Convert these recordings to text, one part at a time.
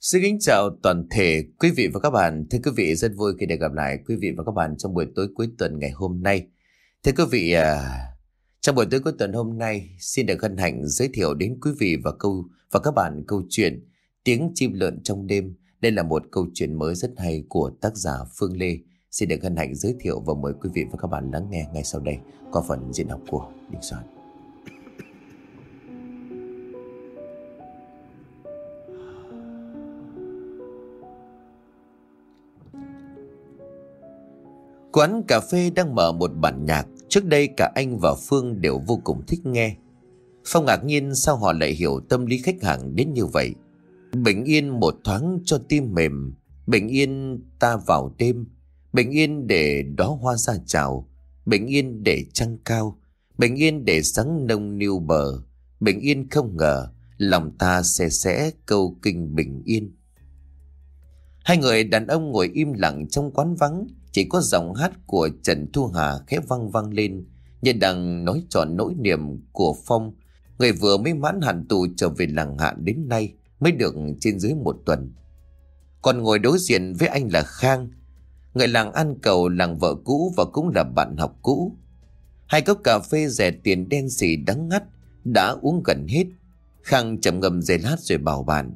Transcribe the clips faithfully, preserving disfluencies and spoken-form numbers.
Xin kính chào toàn thể quý vị và các bạn. Thưa quý vị, rất vui khi được gặp lại quý vị và các bạn trong buổi tối cuối tuần ngày hôm nay. Thưa quý vị, à, trong buổi tối cuối tuần hôm nay, xin được hân hạnh giới thiệu đến quý vị và câu và các bạn câu chuyện Tiếng chim lợn trong đêm. Đây là một câu chuyện mới rất hay của tác giả Phương Lê. Xin được hân hạnh giới thiệu và mời quý vị và các bạn lắng nghe ngay sau đây qua phần diễn đọc của Đình Soạn. Quán cà phê đang mở một bản nhạc. Trước đây cả anh và Phương đều vô cùng thích nghe. Phong ngạc nhiên sao họ lại hiểu tâm lý khách hàng đến như vậy. Bình yên một thoáng cho tim mềm, bình yên ta vào đêm, bình yên để đóa hoa ra chào, bình yên để trăng cao, bình yên để sáng nông niu bờ, bình yên không ngờ lòng ta sẽ sẽ câu kinh bình yên. Hai người đàn ông ngồi im lặng trong quán vắng. Chỉ có giọng hát của Trần Thu Hà khẽ vang vang lên như đang nói trọn nỗi niềm của Phong, người vừa mới mãn hạn tù trở về làng Hạ đến nay mới được trên dưới một tuần. Còn ngồi đối diện với anh là Khang, người làng An Cầu, làng vợ cũ và cũng là bạn học cũ. Hai cốc cà phê rẻ tiền đen xì đắng ngắt đã uống gần hết. Khang trầm ngâm giây lát rồi bảo bạn: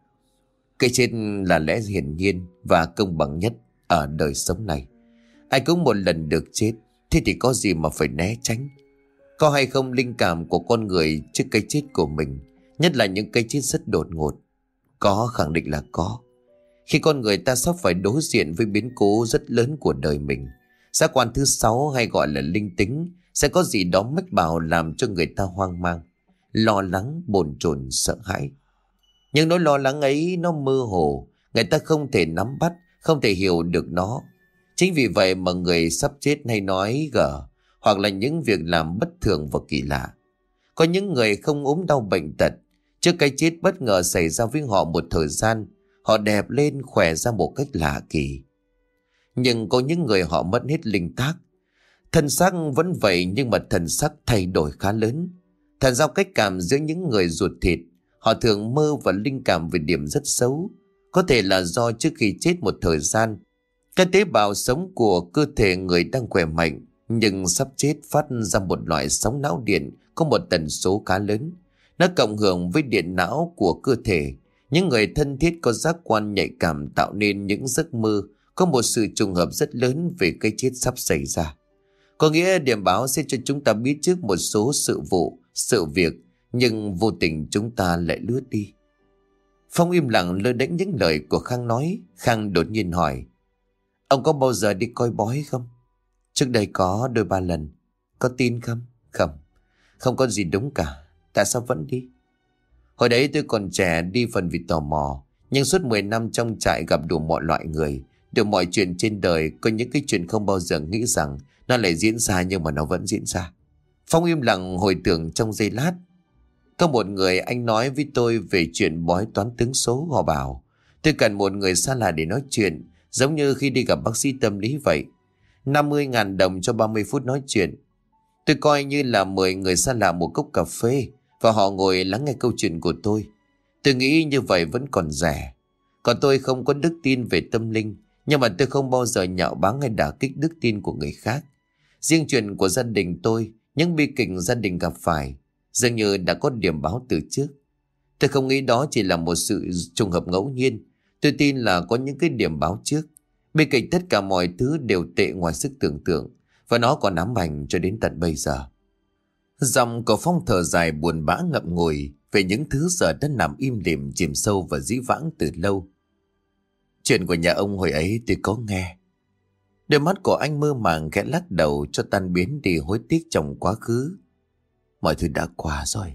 cái chết là lẽ hiển nhiên và công bằng nhất ở đời sống này. Ai cũng một lần được chết, thế thì có gì mà phải né tránh. Có hay không linh cảm của con người trước cái chết của mình, nhất là những cái chết rất đột ngột? Có, khẳng định là có. Khi con người ta sắp phải đối diện với biến cố rất lớn của đời mình, giác quan thứ sáu hay gọi là linh tính sẽ có gì đó mách bảo làm cho người ta hoang mang, lo lắng, bồn chồn, sợ hãi. Nhưng nỗi lo lắng ấy nó mơ hồ, người ta không thể nắm bắt, không thể hiểu được nó. Chính vì vậy mà người sắp chết hay nói gở, hoặc là những việc làm bất thường và kỳ lạ. Có những người không ốm đau bệnh tật, trước cái chết bất ngờ xảy ra với họ một thời gian, họ đẹp lên, khỏe ra một cách lạ kỳ. Nhưng có những người họ mất hết linh tác. Thân xác vẫn vậy nhưng mà thần sắc thay đổi khá lớn. Thần giao cách cảm giữa những người ruột thịt, họ thường mơ và linh cảm về điểm rất xấu. Có thể là do trước khi chết một thời gian, các tế bào sống của cơ thể người đang khỏe mạnh, nhưng sắp chết phát ra một loại sóng não điện có một tần số khá lớn. Nó cộng hưởng với điện não của cơ thể. Những người thân thiết có giác quan nhạy cảm tạo nên những giấc mơ có một sự trùng hợp rất lớn về cái chết sắp xảy ra. Có nghĩa điểm báo sẽ cho chúng ta biết trước một số sự vụ, sự việc, nhưng vô tình chúng ta lại lướt đi. Phong im lặng lơ đễnh những lời của Khang nói. Khang đột nhiên hỏi: ông có bao giờ đi coi bói không? Trước đây có đôi ba lần. Có tin không? Không. Không có gì đúng cả. Tại sao vẫn đi? Hồi đấy tôi còn trẻ, đi phần vì tò mò. Nhưng suốt mười năm trong trại gặp đủ mọi loại người, được mọi chuyện trên đời. Có những cái chuyện không bao giờ nghĩ rằng nó lại diễn ra, nhưng mà nó vẫn diễn ra. Phong im lặng hồi tưởng trong giây lát. Có một người anh nói với tôi về chuyện bói toán tướng số. Họ bảo tôi cần một người xa lạ để nói chuyện, giống như khi đi gặp bác sĩ tâm lý vậy. năm mươi ngàn đồng cho ba mươi phút nói chuyện. Tôi coi như là mời người xa lạ một cốc cà phê và họ ngồi lắng nghe câu chuyện của tôi. Tôi nghĩ như vậy vẫn còn rẻ. Còn tôi không có đức tin về tâm linh, nhưng mà tôi không bao giờ nhạo báng hay đả kích đức tin của người khác. Riêng chuyện của gia đình tôi, những bi kịch gia đình gặp phải, dường như đã có điểm báo từ trước. Tôi không nghĩ đó chỉ là một sự trùng hợp ngẫu nhiên. Tôi tin là có những cái điểm báo trước. Bên cạnh tất cả mọi thứ đều tệ ngoài sức tưởng tượng, và nó còn ám ảnh cho đến tận bây giờ. Giọng của Phong thở dài buồn bã ngậm ngùi về những thứ giờ đã nằm im lìm chìm sâu và dĩ vãng từ lâu. Chuyện của nhà ông hồi ấy tôi có nghe. Đôi mắt của anh mơ màng khẽ lắc đầu cho tan biến đi hối tiếc trong quá khứ. Mọi thứ đã qua rồi.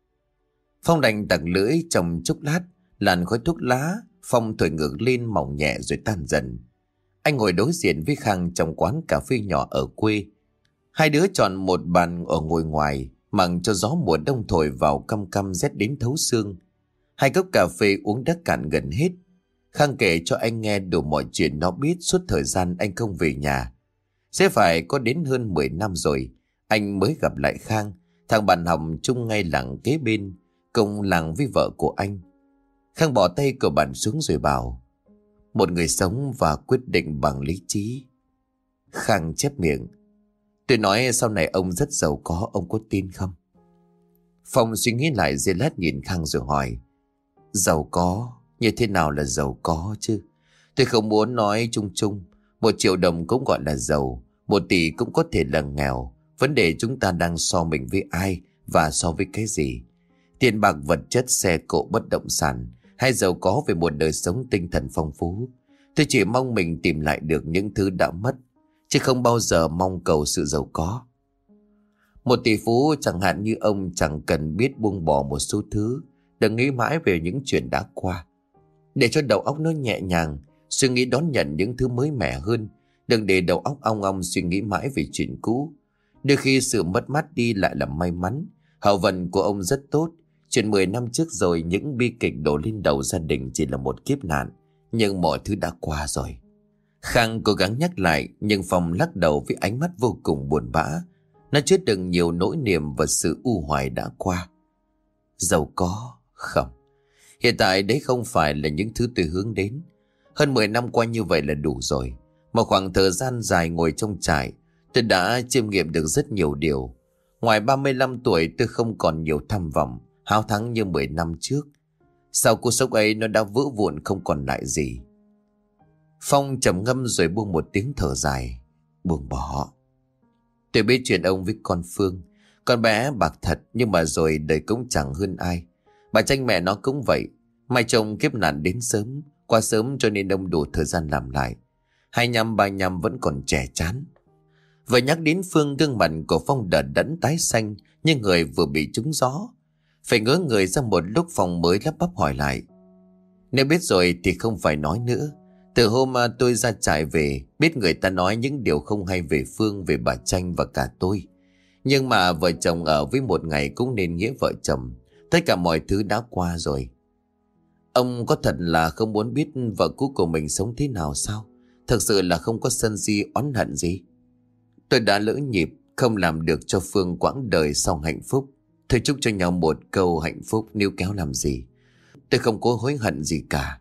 Phong đành tặc lưỡi trong chốc lát, làn khói thuốc lá Phong thổi ngược lên mỏng nhẹ rồi tan dần. Anh ngồi đối diện với Khang trong quán cà phê nhỏ ở quê. Hai đứa chọn một bàn ở ngồi ngoài, mặc cho gió mùa đông thổi vào căm căm rét đến thấu xương. Hai cốc cà phê uống đã cạn gần hết. Khang kể cho anh nghe đủ mọi chuyện nó biết suốt thời gian anh không về nhà. Sẽ phải có đến hơn mười năm rồi anh mới gặp lại Khang, thằng bạn học chung ngay làng kế bên, cùng làng với vợ của anh. Khang bỏ tay của bạn xuống rồi bảo: Một người sống và quyết định bằng lý trí. Khang chép miệng: Tôi nói sau này ông rất giàu có, ông có tin không? Phong suy nghĩ lại giây lát nhìn Khang rồi hỏi: Giàu có? Như thế nào là giàu có chứ? Tôi không muốn nói chung chung. Một triệu đồng cũng gọi là giàu, một tỷ cũng có thể là nghèo. Vấn đề chúng ta đang so mình với ai và so với cái gì. Tiền bạc, vật chất, xe cộ, bất động sản, hay giàu có về một đời sống tinh thần phong phú. Tôi chỉ mong mình tìm lại được những thứ đã mất, chứ không bao giờ mong cầu sự giàu có. Một tỷ phú chẳng hạn như ông chẳng cần biết buông bỏ một số thứ. Đừng nghĩ mãi về những chuyện đã qua. Để cho đầu óc nó nhẹ nhàng, suy nghĩ đón nhận những thứ mới mẻ hơn. Đừng để đầu óc ong ong suy nghĩ mãi về chuyện cũ. Đôi khi sự mất mát đi lại là may mắn. Hậu vận của ông rất tốt. Chuyện mười năm trước rồi, những bi kịch đổ lên đầu gia đình chỉ là một kiếp nạn. Nhưng mọi thứ đã qua rồi. Khang cố gắng nhắc lại, nhưng Phong lắc đầu với ánh mắt vô cùng buồn bã. Nó chứa đựng nhiều nỗi niềm và sự u hoài đã qua. Giàu có? Không. Hiện tại đấy không phải là những thứ tôi hướng đến. Hơn mười năm qua như vậy là đủ rồi. Một khoảng thời gian dài ngồi trong trại, tôi đã chiêm nghiệm được rất nhiều điều. Ngoài ba mươi lăm tuổi, tôi không còn nhiều tham vọng, háo thắng như mười năm trước. Sau cuộc sống ấy nó đã vỡ vụn không còn lại gì. Phong trầm ngâm rồi buông một tiếng thở dài. Buông bỏ. Tôi biết chuyện ông với con Phương. Con bé bạc thật, nhưng mà rồi đời cũng chẳng hơn ai. Bà Tranh mẹ nó cũng vậy. Mai chồng kiếp nạn đến sớm, qua sớm cho nên ông đủ thời gian làm lại. Hai nhăm ba nhăm vẫn còn trẻ chán. Vừa nhắc đến Phương, gương mặt của Phong đờ đẫn tái xanh như người vừa bị trúng gió. Phải ngớ người ra một lúc, Phong mới lắp bắp hỏi lại: Nếu biết rồi thì không phải nói nữa. Từ hôm tôi ra trại về, biết người ta nói những điều không hay về Phương, về bà Tranh và cả tôi. Nhưng mà vợ chồng ở với một ngày cũng nên nghĩa vợ chồng. Tất cả mọi thứ đã qua rồi. Ông có thật là không muốn biết vợ cũ của mình sống thế nào sao? Thực sự là không có sân si oán hận gì. Tôi đã lỡ nhịp, không làm được cho Phương quãng đời sau hạnh phúc. Thôi chúc cho nhau một câu hạnh phúc, níu kéo làm gì. Tôi không có hối hận gì cả.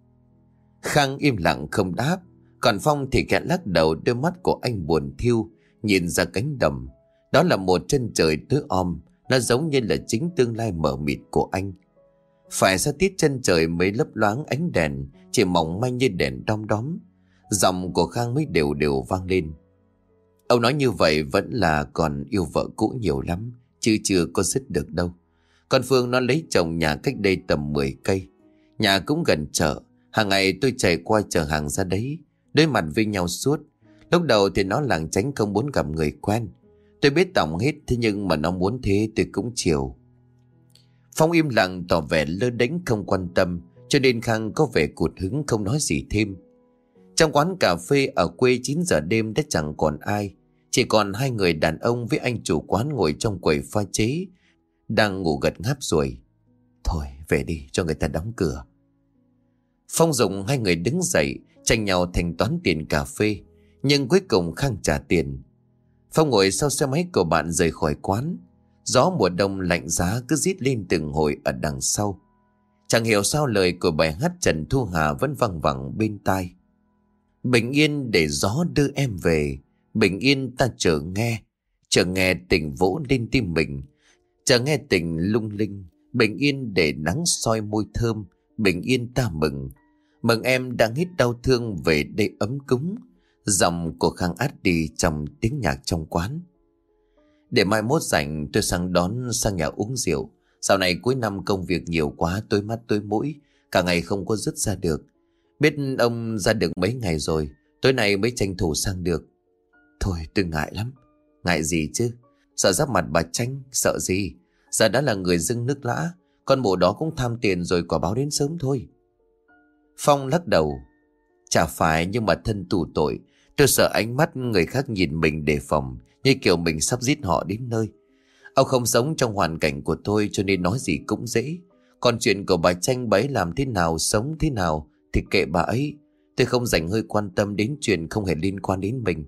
Khang im lặng không đáp. Còn Phong thì khẽ lắc đầu, đôi mắt của anh buồn thiu nhìn ra cánh đồng. Đó là một chân trời tối om. Nó giống như là chính tương lai mờ mịt của anh. Phải xa tít chân trời mới lấp loáng ánh đèn, chỉ mỏng manh như đèn đom đóm. Giọng của Khang mới đều đều vang lên. Ông nói như vậy vẫn là còn yêu vợ cũ nhiều lắm, chứ chưa có dứt được đâu. Con Phương nó lấy chồng nhà cách đây tầm mười cây. Nhà cũng gần chợ. Hàng ngày tôi chạy qua chợ hàng ra đấy, đối mặt với nhau suốt. Lúc đầu thì nó lảng tránh không muốn gặp người quen. Tôi biết tổng hết, thế nhưng mà nó muốn thế tôi cũng chiều. Phong im lặng tỏ vẻ lơ đễnh không quan tâm, cho nên Khang có vẻ cụt hứng không nói gì thêm. Trong quán cà phê ở quê chín giờ đêm đã chẳng còn ai. Chỉ còn hai người đàn ông với anh chủ quán ngồi trong quầy pha chế, đang ngủ gật ngáp rồi. Thôi về đi cho người ta đóng cửa. Phong dùng hai người đứng dậy tranh nhau thanh toán tiền cà phê, nhưng cuối cùng Khang trả tiền. Phong ngồi sau xe máy của bạn rời khỏi quán. Gió mùa đông lạnh giá cứ rít lên từng hồi ở đằng sau. Chẳng hiểu sao lời của bài hát Trần Thu Hà vẫn văng vẳng bên tai. Bình yên để gió đưa em về, bình yên ta chờ nghe, chờ nghe tình vỗ lên tim mình, chờ nghe tình lung linh, bình yên để nắng soi môi thơm, bình yên ta mừng, mừng em đang hết đau thương về đây ấm cúng. Giọng của Khang át đi trong tiếng nhạc trong quán. Để mai mốt rảnh tôi sang đón sang nhà uống rượu. Dạo này cuối năm công việc nhiều quá, tối mắt tối mũi, cả ngày không có dứt ra được. Biết ông ra được mấy ngày rồi, tối nay mới tranh thủ sang được. Thôi tôi ngại lắm. Ngại gì chứ? Sợ giáp mặt bà Tranh, sợ gì? Giờ đã là người dưng nước lã, con mụ đó cũng tham tiền rồi, quả báo đến sớm thôi. Phong lắc đầu. Chả phải, nhưng mà thân tù tội. Tôi sợ ánh mắt người khác nhìn mình đề phòng, như kiểu mình sắp giết họ đến nơi. Ông không sống trong hoàn cảnh của tôi cho nên nói gì cũng dễ. Còn chuyện của bà Tranh bấy làm thế nào, sống thế nào thì kệ bà ấy. Tôi không dành hơi quan tâm đến chuyện không hề liên quan đến mình.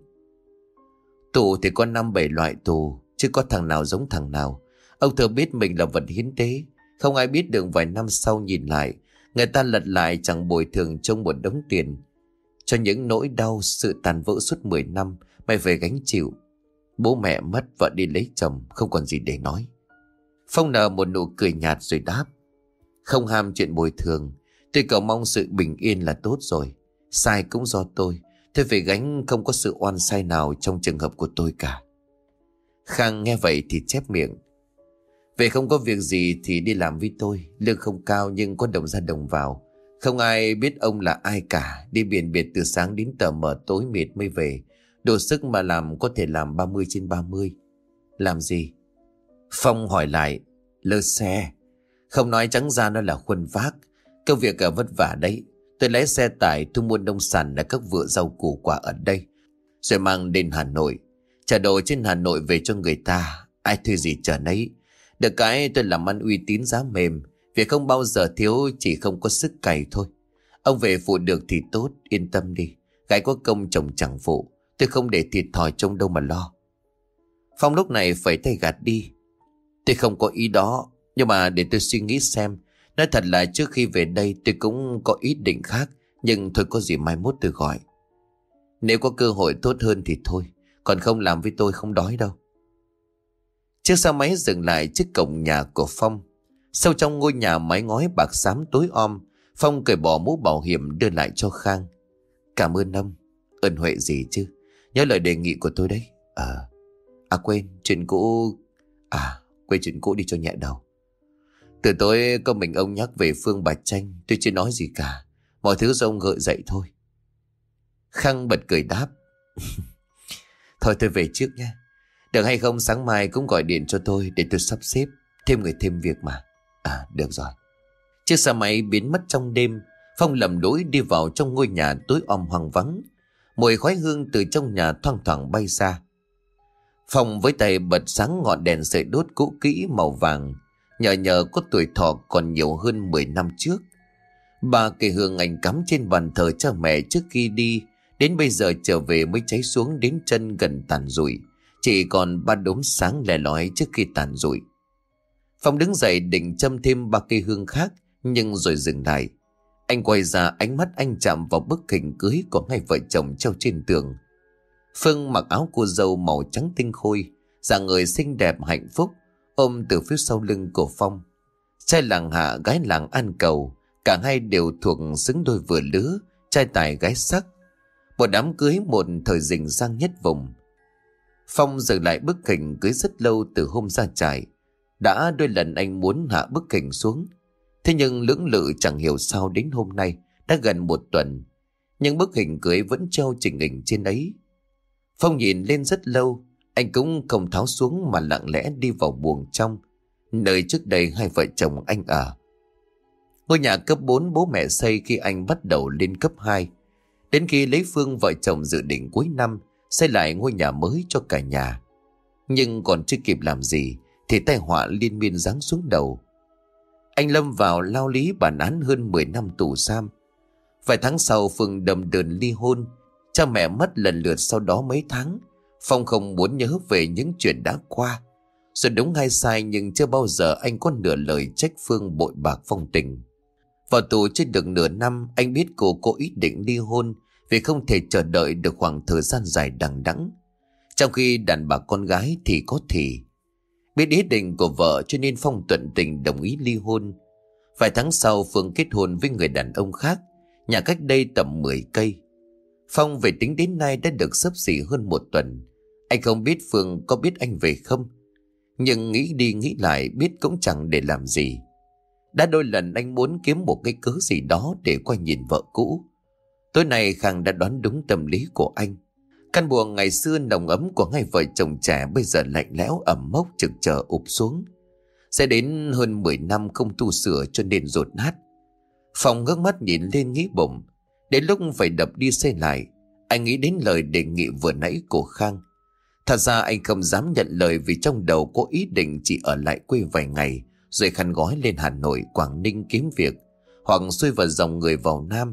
Tù thì có năm bảy loại tù, chứ có thằng nào giống thằng nào. Ông thừa biết mình là vật hiến tế. Không ai biết được vài năm sau nhìn lại, Người ta lật lại chẳng bồi thường trông một đống tiền. Cho những nỗi đau, sự tàn vỡ suốt mười năm, mày phải gánh chịu. Bố mẹ mất, vợ đi lấy chồng, không còn gì để nói. Phong nở một nụ cười nhạt rồi đáp. Không ham chuyện bồi thường, tôi cầu mong sự bình yên là tốt rồi. Sai cũng do tôi, tôi phải gánh, không có sự oan sai nào trong trường hợp của tôi cả. Khang nghe vậy thì chép miệng. Về không có việc gì thì đi làm với tôi. Lương không cao nhưng có đồng ra đồng vào. Không ai biết ông là ai cả. Đi biển biệt từ sáng đến tờ mờ tối mệt mới về. Đủ sức mà làm có thể làm ba mươi trên ba mươi. Làm gì? Phong hỏi lại. Lơ xe. Không nói trắng ra nó là khuân vác. Công việc ở vất vả đấy. Tôi lái xe tải thu mua nông sản ở các vựa rau củ quả ở đây, rồi mang đến Hà Nội. Trả đồ trên Hà Nội về cho người ta. Ai thuê gì chở nấy. Được cái tôi làm ăn uy tín giá mềm. Việc không bao giờ thiếu, chỉ không có sức cày thôi. Ông về phụ được thì tốt, yên tâm đi. Gái có công chồng chẳng phụ. Tôi không để thiệt thòi trông đâu mà lo. Phong lúc này phẩy tay gạt đi. Tôi không có ý đó. Nhưng mà để tôi suy nghĩ xem. Nói thật là trước khi về đây tôi cũng có ý định khác. Nhưng thôi có gì mai mốt tôi gọi. Nếu có cơ hội tốt hơn thì thôi. Còn không làm với tôi không đói đâu. Chiếc xe máy dừng lại trước cổng nhà của Phong. Sâu trong ngôi nhà mái ngói bạc xám tối om, Phong cởi bỏ mũ bảo hiểm đưa lại cho Khang. Cảm ơn ông. Ơn huệ gì chứ. Nhớ lời đề nghị của tôi đấy. Ờ. À quên, chuyện cũ. À, quên chuyện cũ đi cho nhẹ đầu. Từ tối có mình ông nhắc về Phương bà Tranh, tôi chưa nói gì cả. Mọi thứ do ông gợi dậy thôi. Khang bật cười đáp. Thôi tôi về trước nha. Được hay không sáng mai cũng gọi điện cho tôi để tôi sắp xếp. Thêm người thêm việc mà. À được rồi. Chiếc xe máy biến mất trong đêm. Phong lầm lũi đi vào trong ngôi nhà tối om hoang vắng. Mùi khói hương từ trong nhà thoang thoảng bay ra. Phong với tay bật sáng ngọn đèn sưởi đốt cũ kỹ màu vàng. Nhờ nhờ có tuổi thọ còn nhiều hơn mười năm trước. Ba cây hương anh cắm trên bàn thờ cha mẹ trước khi đi, đến bây giờ trở về mới cháy xuống đến chân gần tàn rụi. Chỉ còn ba đốm sáng lẻ lói trước khi tàn rụi. Phong đứng dậy định châm thêm ba cây hương khác, nhưng rồi dừng lại. Anh quay ra, ánh mắt anh chạm vào bức hình cưới của hai vợ chồng treo trên tường. Phương mặc áo cô dâu màu trắng tinh khôi, dáng người xinh đẹp hạnh phúc, ôm từ phía sau lưng của Phong. Trai làng Hạ, gái làng An Cầu, cả hai đều thuộc xứng đôi vừa lứa, trai tài gái sắc. Một đám cưới một thời rình rang nhất vùng. Phong dừng lại bức hình cưới rất lâu từ hôm ra trại. Đã đôi lần anh muốn hạ bức hình xuống. Thế nhưng lưỡng lự chẳng hiểu sao đến hôm nay, đã gần một tuần, nhưng bức hình cưới vẫn treo chỉnh hình trên ấy. Phong nhìn lên rất lâu, anh cũng không tháo xuống mà lặng lẽ đi vào buồng trong, nơi trước đây hai vợ chồng anh ở. Ngôi nhà cấp bốn bố mẹ xây khi anh bắt đầu lên cấp hai. Đến khi lấy Phương, vợ chồng dự định cuối năm xây lại ngôi nhà mới cho cả nhà. Nhưng còn chưa kịp làm gì thì tai họa liên miên giáng xuống đầu. Anh lâm vào lao lý bản án hơn mười năm tù giam. Vài tháng sau Phương đâm đơn ly hôn. Cha mẹ mất lần lượt sau đó mấy tháng. Phong không muốn nhớ về những chuyện đã qua. Rồi đúng hay sai nhưng chưa bao giờ anh có nửa lời trách Phương bội bạc phong tình. Vào tù chưa được nửa năm, anh biết cô có ý định ly hôn vì không thể chờ đợi được khoảng thời gian dài đằng đẵng. Trong khi đàn bà con gái thì có thì. Biết ý định của vợ cho nên Phong thuận tình đồng ý ly hôn. Vài tháng sau Phương kết hôn với người đàn ông khác, nhà cách đây tầm mười cây. Phong về tính đến nay đã được xấp xỉ hơn một tuần. Anh không biết Phương có biết anh về không, nhưng nghĩ đi nghĩ lại biết cũng chẳng để làm gì. Đã đôi lần anh muốn kiếm một cái cớ gì đó để quay nhìn vợ cũ. Tối nay Khang đã đoán đúng tâm lý của anh. Căn buồng ngày xưa nồng ấm của hai vợ chồng trẻ bây giờ lạnh lẽo ẩm mốc trực chờ ụp xuống. Sẽ đến hơn mười năm không tu sửa cho nên rột nát. Phong ngước mắt nhìn lên nghĩ bụng. Đến lúc phải đập đi xây lại, anh nghĩ đến lời đề nghị vừa nãy của Khang. Thật ra anh không dám nhận lời vì trong đầu có ý định chỉ ở lại quê vài ngày, rồi khăn gói lên Hà Nội, Quảng Ninh kiếm việc, hoặc xuôi vào dòng người vào Nam.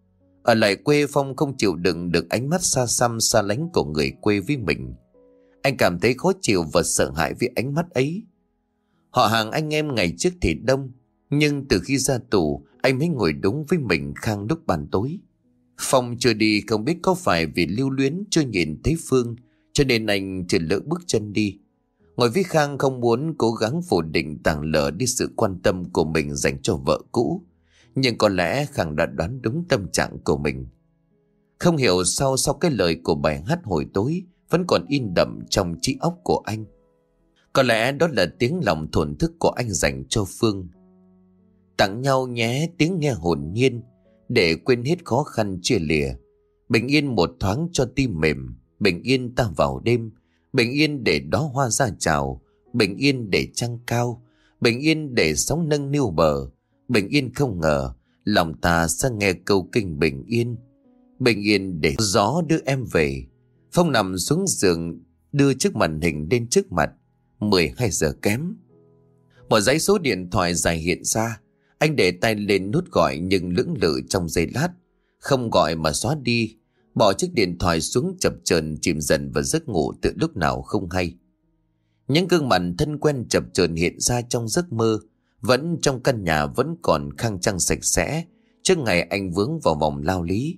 Ở lại quê Phong không chịu đựng được ánh mắt xa xăm xa lánh của người quê với mình. Anh cảm thấy khó chịu và sợ hãi vì ánh mắt ấy. Họ hàng anh em ngày trước thì đông, nhưng từ khi ra tù, anh mới ngồi đúng với mình Khang lúc ban tối. Phong chưa đi, không biết có phải vì lưu luyến chưa nhìn thấy Phương cho nên anh chưa lỡ bước chân đi. Ngồi với Khang không muốn cố gắng phủ định tàng lờ đi sự quan tâm của mình dành cho vợ cũ. Nhưng có lẽ Khang đã đoán đúng tâm trạng của mình. Không hiểu sao sau cái lời của bài hát hồi tối vẫn còn in đậm trong trí óc của anh. Có lẽ đó là tiếng lòng thổn thức của anh dành cho Phương. Tặng nhau nhé tiếng nghe hồn nhiên, để quên hết khó khăn chia lìa. Bình yên một thoáng cho tim mềm, bình yên ta vào đêm, bình yên để đóa hoa ra chào, bình yên để trăng cao, bình yên để sóng nâng niu bờ, bình yên không ngờ lòng ta sẽ nghe câu kinh bình yên. Bình yên để gió đưa em về. Phong nằm xuống giường, đưa chiếc màn hình lên trước mặt. Mười hai giờ kém. Một dãy số điện thoại dài hiện ra. Anh để tay lên nút gọi nhưng lưỡng lự trong giây lát. Không gọi mà xóa đi. Bỏ chiếc điện thoại xuống chập chờn, chìm dần vào giấc ngủ từ lúc nào không hay. Những gương mặt thân quen chập chờn hiện ra trong giấc mơ. Vẫn trong căn nhà vẫn còn khang trang sạch sẽ trước ngày anh vướng vào vòng lao lý.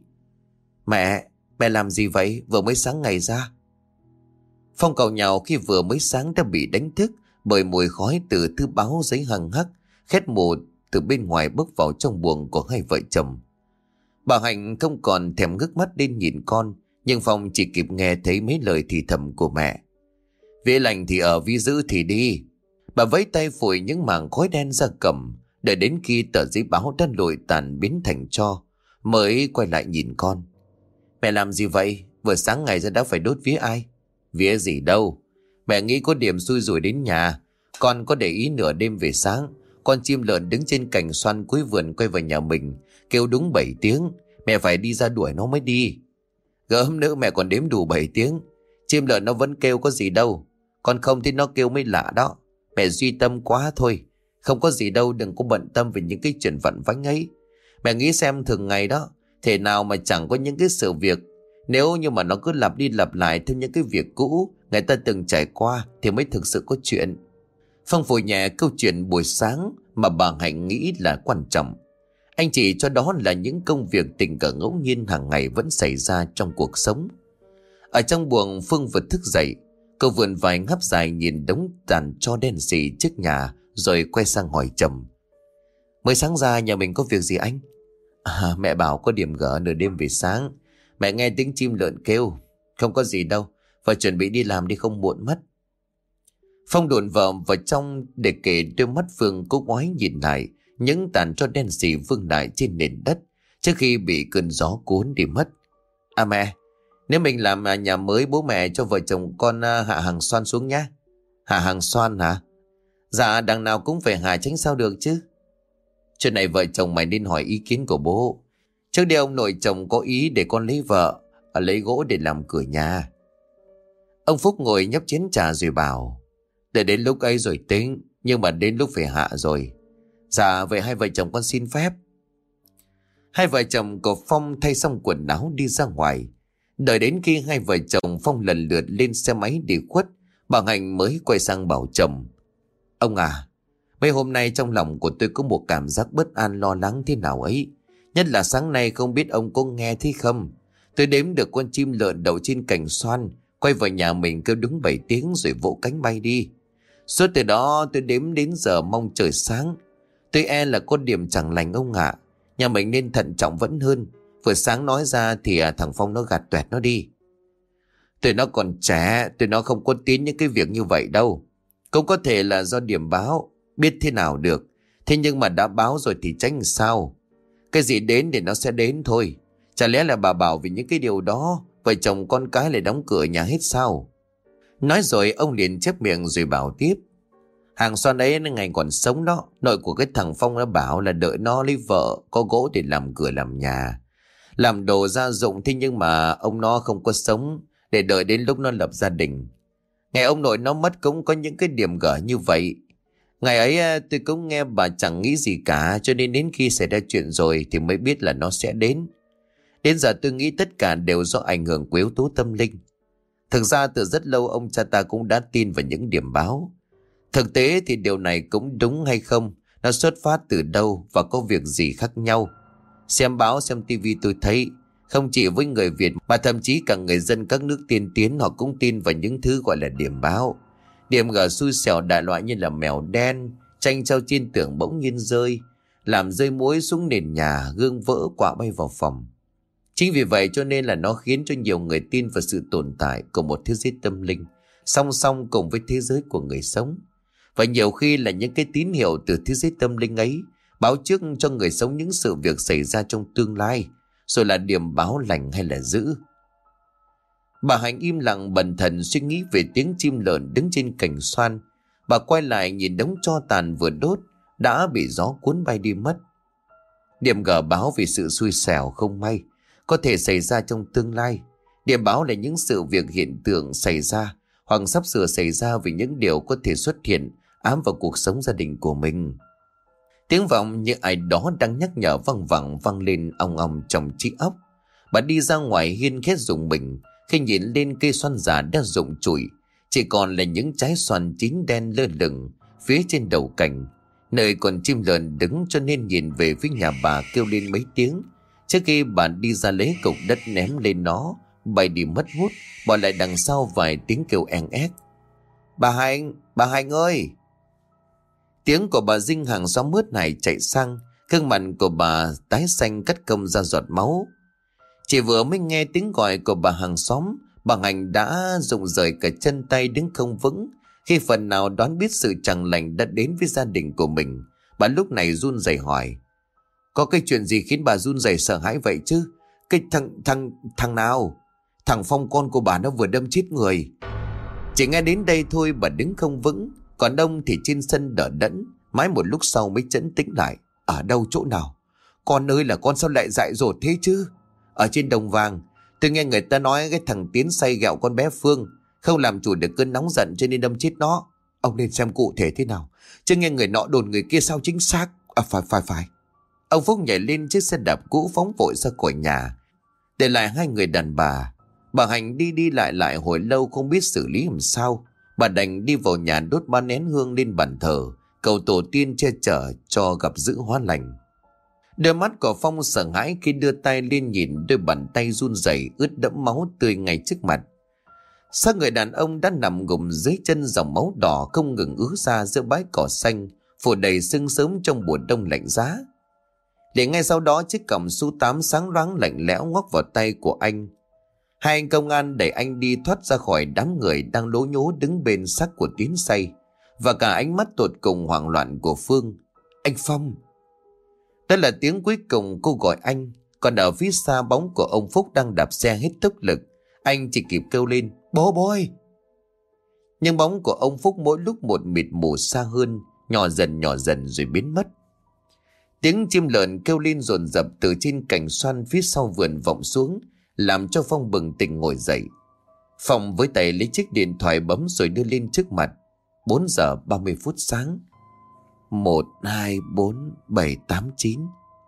Mẹ, mẹ làm gì vậy? Vừa mới sáng ngày ra. Phong cầu nhào khi vừa mới sáng đã bị đánh thức bởi mùi khói từ thư báo giấy hằng hắc, khét mù từ bên ngoài bước vào trong buồng của hai vợ chồng. Bà Hạnh không còn thèm ngước mắt lên nhìn con, nhưng Phong chỉ kịp nghe thấy mấy lời thì thầm của mẹ. Vía lành thì ở, vía dữ thì đi. Bà vẫy tay phủi những mảng khói đen ra cầm, đợi đến khi tờ giấy báo đã lụi tàn biến thành tro, mới quay lại nhìn con. Mẹ làm gì vậy? Vừa sáng ngày ra đã phải đốt vía ai? Vía gì đâu. Mẹ nghĩ có điểm xui rủi đến nhà. Con có để ý nửa đêm về sáng, con chim lợn đứng trên cành xoan cuối vườn quay vào nhà mình, kêu đúng bảy tiếng. Mẹ phải đi ra đuổi nó mới đi. Gớm nữa mẹ còn đếm đủ bảy tiếng. Chim lợn nó vẫn kêu có gì đâu. Còn không thì nó kêu mới lạ đó. Mẹ duy tâm quá thôi. Không có gì đâu, đừng có bận tâm về những cái chuyện vặn vãnh ấy. Mẹ nghĩ xem thường ngày đó, thể nào mà chẳng có những cái sự việc. Nếu như mà nó cứ lặp đi lặp lại theo những cái việc cũ người ta từng trải qua thì mới thực sự có chuyện. Phong phủi nhẹ câu chuyện buổi sáng mà bà Hạnh nghĩ là quan trọng. Anh chỉ cho đó là những công việc tình cờ ngẫu nhiên hàng ngày vẫn xảy ra trong cuộc sống. Ở trong buồng, Phương vừa thức dậy. Cô vươn vai ngáp dài nhìn đống tàn tro đen sì trước nhà rồi quay sang hỏi chồng. Mới sáng ra nhà mình có việc gì anh? À, mẹ bảo có điểm gở nửa đêm về sáng. Mẹ nghe tiếng chim lợn kêu. Không có gì đâu, phải chuẩn bị đi làm đi không muộn mất. Phong đồn vào vào trong để kể, đôi mắt Phương cố ngoái nhìn lại những tàn tro đen sì vương lại trên nền đất trước khi bị cơn gió cuốn đi mất. À mẹ, nếu mình làm nhà mới, bố mẹ cho vợ chồng con hạ hàng xoan xuống nhé. Hạ hàng xoan hả? Dạ, đằng nào cũng phải hạ tránh sao được chứ. Chuyện này vợ chồng mày nên hỏi ý kiến của bố. Trước đây ông nội chồng có ý để con lấy vợ, lấy gỗ để làm cửa nhà. Ông Phúc ngồi nhấp chén trà rồi bảo, để đến lúc ấy rồi tính, nhưng mà đến lúc phải hạ rồi. Dạ, vậy hai vợ chồng con xin phép. Hai vợ chồng của Phong thay xong quần áo đi ra ngoài. Đợi đến khi hai vợ chồng Phong lần lượt lên xe máy đi khuất, bà Hạnh mới quay sang bảo chồng. Ông à, mấy hôm nay trong lòng của tôi có một cảm giác bất an lo lắng thế nào ấy. Nhất là sáng nay không biết ông có nghe thấy không. Tôi đếm được con chim lợn đậu trên cành xoan quay vào nhà mình kêu đúng bảy tiếng rồi vỗ cánh bay đi. Suốt từ đó tôi đếm đến giờ mong trời sáng. Tôi e là có điểm chẳng lành ông ạ. Nhà mình nên thận trọng vẫn hơn. Vừa sáng nói ra thì thằng Phong nó gạt toẹt nó đi. Tụi nó còn trẻ, tụi nó không có tin những cái việc như vậy đâu. Cũng có thể là do điểm báo, biết thế nào được. Thế nhưng mà đã báo rồi thì tránh sao. Cái gì đến thì nó sẽ đến thôi. Chả lẽ là bà bảo vì những cái điều đó vợ chồng con cái lại đóng cửa nhà hết sao? Nói rồi ông liền chép miệng rồi bảo tiếp. Hàng xoan ấy ngày còn sống đó, nội của cái thằng Phong đã bảo là đợi nó lấy vợ có gỗ để làm cửa làm nhà, làm đồ gia dụng. Thế nhưng mà ông nó không có sống để đợi đến lúc nó lập gia đình. Ngày ông nội nó mất cũng có những cái điểm gở như vậy. Ngày ấy tôi cũng nghe bà chẳng nghĩ gì cả, cho nên đến khi xảy ra chuyện rồi thì mới biết là nó sẽ đến. Đến giờ tôi nghĩ tất cả đều do ảnh hưởng của yếu tố tâm linh. Thực ra từ rất lâu ông cha ta cũng đã tin vào những điểm báo. Thực tế thì điều này cũng đúng hay không nó xuất phát từ đâu và có việc gì khác nhau. Xem báo xem tivi tôi thấy không chỉ với người Việt mà thậm chí cả người dân các nước tiên tiến họ cũng tin vào những thứ gọi là điểm báo. Điểm gở xui xẻo đại loại như là mèo đen, tranh treo trên tường bỗng nhiên rơi, làm rơi muối xuống nền nhà, gương vỡ, quả bay vào phòng. Chính vì vậy cho nên là nó khiến cho nhiều người tin vào sự tồn tại của một thế giới tâm linh song song cùng với thế giới của người sống. Và nhiều khi là những cái tín hiệu từ thế giới tâm linh ấy báo trước cho người sống những sự việc xảy ra trong tương lai, rồi là điểm báo lành hay là dữ. Bà Hạnh im lặng bần thần suy nghĩ về tiếng chim lợn đứng trên cành xoan. Bà quay lại nhìn đống tro tàn vừa đốt đã bị gió cuốn bay đi mất. Điểm gở báo về sự xui xẻo không may có thể xảy ra trong tương lai. Điểm báo là những sự việc hiện tượng xảy ra hoặc sắp sửa xảy ra vì những điều có thể xuất hiện ám vào cuộc sống gia đình của mình. Tiếng vọng như ai đó đang nhắc nhở văng vẳng vang lên ong ong trong trí óc. Bà đi ra ngoài hiên khét rùng mình khi nhìn lên cây xoan già đã rụng trụi, chỉ còn là những trái xoan chín đen lơ lửng phía trên đầu cành, nơi còn chim lợn đứng, cho nên nhìn về phía nhà bà kêu lên mấy tiếng trước khi bà đi ra lấy cục đất ném lên nó, bay đi mất hút, bỏ lại đằng sau vài tiếng kêu en ép. Bà Hạnh, bà Hạnh ơi! Tiếng của bà Dinh hàng xóm mướt này chạy sang, gương mặt của bà tái xanh cắt công ra giọt máu. Chỉ vừa mới nghe tiếng gọi của bà hàng xóm, bà Hạnh đã rụng rời cả chân tay đứng không vững. Khi phần nào đoán biết sự chẳng lành đã đến với gia đình của mình, bà lúc này run rẩy hỏi: có cái chuyện gì khiến bà run rẩy sợ hãi vậy chứ? Cái thằng thằng thằng nào? Thằng Phong con của bà nó vừa đâm chết người. Chỉ nghe đến đây thôi bà đứng không vững, còn ông thì trên sân đỡ đẫn, mãi một lúc sau mới chấn tĩnh lại. Ở đâu, chỗ nào? Con ơi là con sao lại dại dột thế chứ? Ở trên Đồng Vàng, tôi nghe người ta nói cái thằng Tiến say ghẹo con bé Phương, không làm chủ được cơn nóng giận cho nên đâm chết nó. Ông nên xem cụ thể thế nào, chứ nghe người nọ đồn người kia sao chính xác. À phải phải phải. Ông Phúc nhảy lên chiếc xe đạp cũ phóng vội ra khỏi nhà, để lại hai người đàn bà. Bà Hạnh đi đi lại lại hồi lâu không biết xử lý làm sao. Bà đành đi vào nhà đốt ba nén hương lên bàn thờ, cầu tổ tiên che chở cho gặp dữ hóa lành. Đôi mắt của Phong sợ hãi khi đưa tay lên nhìn đôi bàn tay run rẩy ướt đẫm máu tươi ngay trước mặt. Xác người đàn ông đã nằm gục dưới chân, dòng máu đỏ không ngừng ứa ra giữa bãi cỏ xanh phủ đầy sương sớm trong mùa đông lạnh giá. Để ngay sau đó chiếc còng số tám sáng loáng lạnh lẽo ngoắc vào tay của anh. Hai anh công an đẩy anh đi thoát ra khỏi đám người đang lố nhố đứng bên xác của Tiến say, và cả ánh mắt tột cùng hoảng loạn của Phương. Anh Phong! Đó là tiếng cuối cùng cô gọi anh. Còn ở phía xa bóng của ông Phúc đang đạp xe hết tốc lực. Anh chỉ kịp kêu lên: bố bố ơi! Nhưng bóng của ông Phúc mỗi lúc một mịt mù xa hơn, nhỏ dần nhỏ dần rồi biến mất. Tiếng chim lợn kêu lên dồn dập từ trên cành xoan phía sau vườn vọng xuống, làm cho Phong bừng tỉnh ngồi dậy. Phong với tay lấy chiếc điện thoại bấm rồi đưa lên trước mặt. Bốn giờ ba mươi phút sáng. Một, hai, bốn, bảy, tám, chín.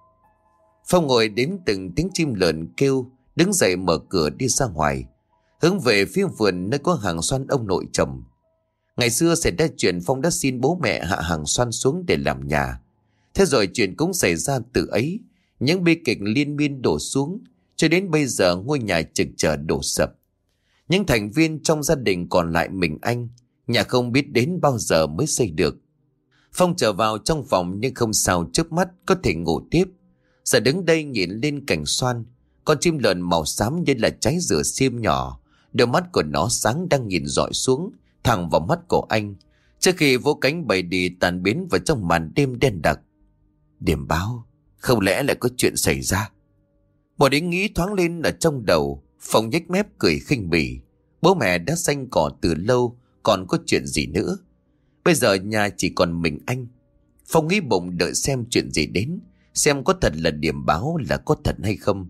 Phong ngồi đếm từng tiếng chim lợn kêu, đứng dậy mở cửa đi ra ngoài, hướng về phía vườn nơi có hàng xoan ông nội trồng. Ngày xưa xảy ra chuyện Phong đã xin bố mẹ hạ hàng xoan xuống để làm nhà. Thế rồi chuyện cũng xảy ra từ ấy, những bi kịch liên miên đổ xuống, cho đến bây giờ ngôi nhà trực chờ đổ sập. Những thành viên trong gia đình còn lại mình anh, nhà không biết đến bao giờ mới xây được. Phong trở vào trong phòng nhưng không sao chớp mắt có thể ngủ tiếp. Giờ đứng đây nhìn lên cành xoan, con chim lợn màu xám như là trái dừa xiêm nhỏ, đôi mắt của nó sáng đang nhìn dọi xuống thẳng vào mắt của anh, trước khi vỗ cánh bay đi tan biến vào trong màn đêm đen đặc. Điểm báo, không lẽ lại có chuyện xảy ra? Một ý nghĩ thoáng lên ở trong đầu. Phong nhếch mép cười khinh bỉ. Bố mẹ đã xanh cỏ từ lâu, còn có chuyện gì nữa? Bây giờ nhà chỉ còn mình anh. Phong nghĩ bụng đợi xem chuyện gì đến, xem có thật là điểm báo, là có thật hay không.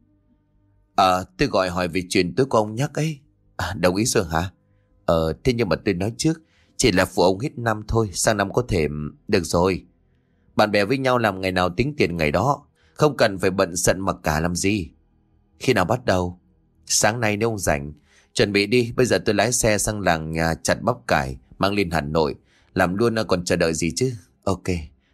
À, tôi gọi hỏi về chuyện tối của ông nhắc ấy. À, đồng ý rồi hả? Ờ, thế nhưng mà tôi nói trước, chỉ là phụ ông hết năm thôi, sang năm có thể... Được rồi, bạn bè với nhau làm ngày nào tính tiền ngày đó, không cần phải bận sận mặc cả làm gì. Khi nào bắt đầu? Sáng nay nếu ông rảnh, chuẩn bị đi. Bây giờ tôi lái xe sang làng nhà chặt bắp cải, mang lên Hà Nội làm luôn, còn chờ đợi gì chứ. Ok,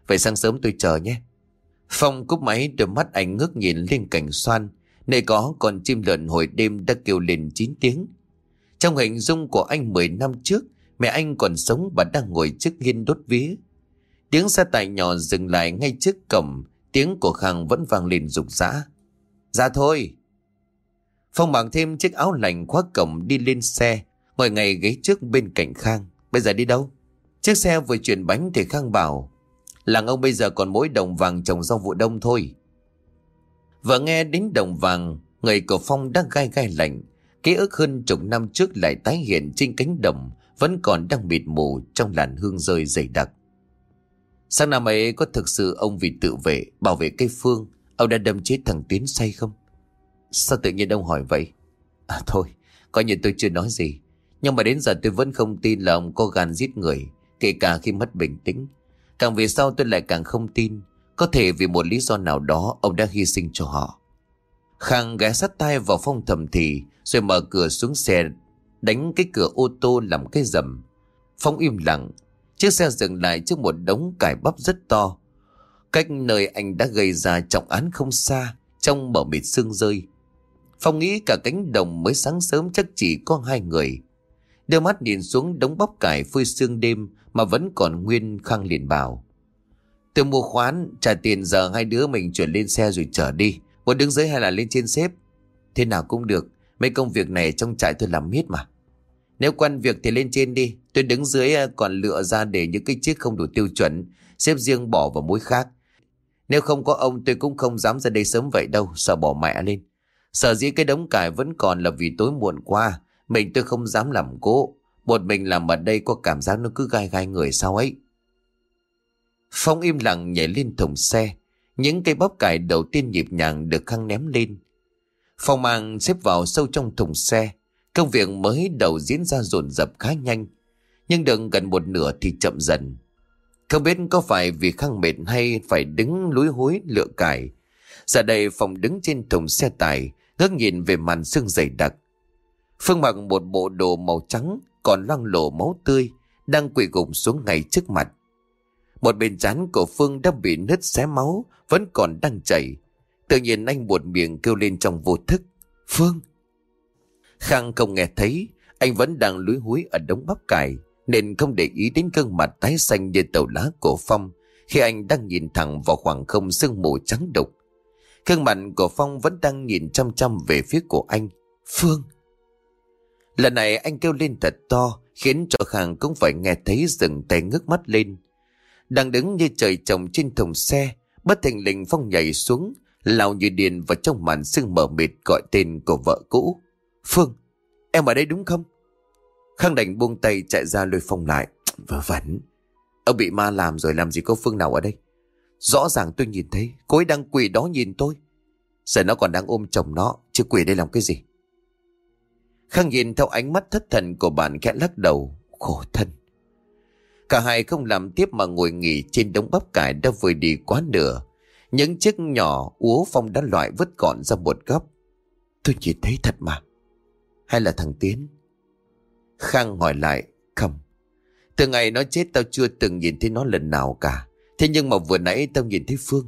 Vậy sáng sớm tôi chờ nhé. Phong cúp máy, đôi mắt anh ngước nhìn lên cành xoan, nơi có con chim lợn hồi đêm đã kêu lên chín tiếng. Trong hình dung của anh mười năm trước, mẹ anh còn sống và đang ngồi trước hiên đốt vía. Tiếng xe tải nhỏ dừng lại ngay trước cổng, tiếng của Khang vẫn vang lên rục rã. Ra thôi. Phong mặc thêm chiếc áo lạnh khóa cổng đi lên xe, ngồi ngay ghế trước bên cạnh Khang. Bây giờ đi đâu? Chiếc xe vừa chuyển bánh thì Khang bảo, làng ông bây giờ còn mỗi đồng vàng trồng rau vụ đông thôi. Vừa nghe đến đồng vàng, người của Phong đang gai gai lạnh. Ký ức hơn chục năm trước lại tái hiện trên cánh đồng, vẫn còn đang mịt mù trong làn hương rơi dày đặc. Sáng năm ấy có thực sự ông vì tự vệ, bảo vệ cây phương, ông đã đâm chết thằng Tiến say không? Sao tự nhiên ông hỏi vậy? À thôi, coi như tôi chưa nói gì. Nhưng mà đến giờ tôi vẫn không tin là ông có gan giết người, kể cả khi mất bình tĩnh. Càng về sau tôi lại càng không tin. Có thể vì một lý do nào đó ông đã hy sinh cho họ. Khang ghé sát tai vào Phong thầm thì, rồi mở cửa xuống xe, đánh cái cửa ô tô làm cái rầm. Phong im lặng. Chiếc xe dừng lại trước một đống cải bắp rất to. Cách nơi anh đã gây ra trọng án không xa, trong mờ mịt sương rơi. Phong nghĩ cả cánh đồng mới sáng sớm chắc chỉ có hai người. Đưa mắt nhìn xuống đống bắp cải phơi sương đêm mà vẫn còn nguyên. Khang liền bảo, tôi mua khoán, trả tiền, giờ hai đứa mình chuyển lên xe rồi chở đi. Muốn đứng dưới hay là lên trên xếp? Thế nào cũng được, mấy công việc này trong trại tôi làm hết mà. Nếu quen việc thì lên trên đi, tôi đứng dưới còn lựa ra để những cái chiếc không đủ tiêu chuẩn, xếp riêng bỏ vào mối khác. Nếu không có ông tôi cũng không dám ra đây sớm vậy đâu, sợ bỏ mẹ lên. Sở dĩ cái đống cải vẫn còn là vì tối muộn qua, mình tôi không dám làm cố. Một mình làm ở đây có cảm giác nó cứ gai gai người sao ấy. Phong im lặng nhảy lên thùng xe. Những cây bắp cải đầu tiên nhịp nhàng được Khang ném lên. Phong mang xếp vào sâu trong thùng xe. Công việc mới đầu diễn ra dồn dập khá nhanh, nhưng đừng gần một nửa thì chậm dần. Không biết có phải vì Khang mệt hay phải đứng lúi húi lựa cải. Giờ đây Phong đứng trên thùng xe tải, ngước nhìn về màn sương dày đặc. Phương mặc một bộ đồ màu trắng còn loang lổ máu tươi, đang quỳ gục xuống ngay trước mặt. Một bên trán của Phương đã bị nứt xé máu, vẫn còn đang chảy. Tự nhiên anh buột miệng kêu lên trong vô thức, Phương. Khang không nghe thấy, anh vẫn đang lúi húi ở đống bắp cải, nên không để ý đến gương mặt tái xanh như tàu lá của Phong khi anh đang nhìn thẳng vào khoảng không sương mù trắng đục. Gương mặt của Phong vẫn đang nhìn chăm chăm về phía của anh. Phương. Lần này anh kêu lên thật to, khiến cho Khang cũng phải nghe thấy, dừng tay ngước mắt lên. Đang đứng như trời trồng trên thùng xe, bất thình lình Phong nhảy xuống, lao như điên vào trong màn sương mờ mịt, gọi tên của vợ cũ. Phương, em ở đây đúng không? Khang đành buông tay chạy ra lôi Phong lại. Vớ vẩn, ông bị ma làm rồi, làm gì có Phương nào ở đây. Rõ ràng tôi nhìn thấy cô ấy đang quỳ đó nhìn tôi. Giờ nó còn đang ôm chồng nó, chứ quỳ đây làm cái gì? Khang nhìn theo ánh mắt thất thần của bạn, khẽ lắc đầu. Khổ thân. Cả hai không làm tiếp mà ngồi nghỉ trên đống bắp cải đã vơi đi quá nửa. Những chiếc nhỏ úa Phong đã loại vứt gọn ra một góc. Tôi chỉ thấy thật mà. Hay là thằng Tiến? Khang hỏi lại. Không, từ ngày nó chết tao chưa từng nhìn thấy nó lần nào cả. Thế nhưng mà vừa nãy tao nhìn thấy Phương.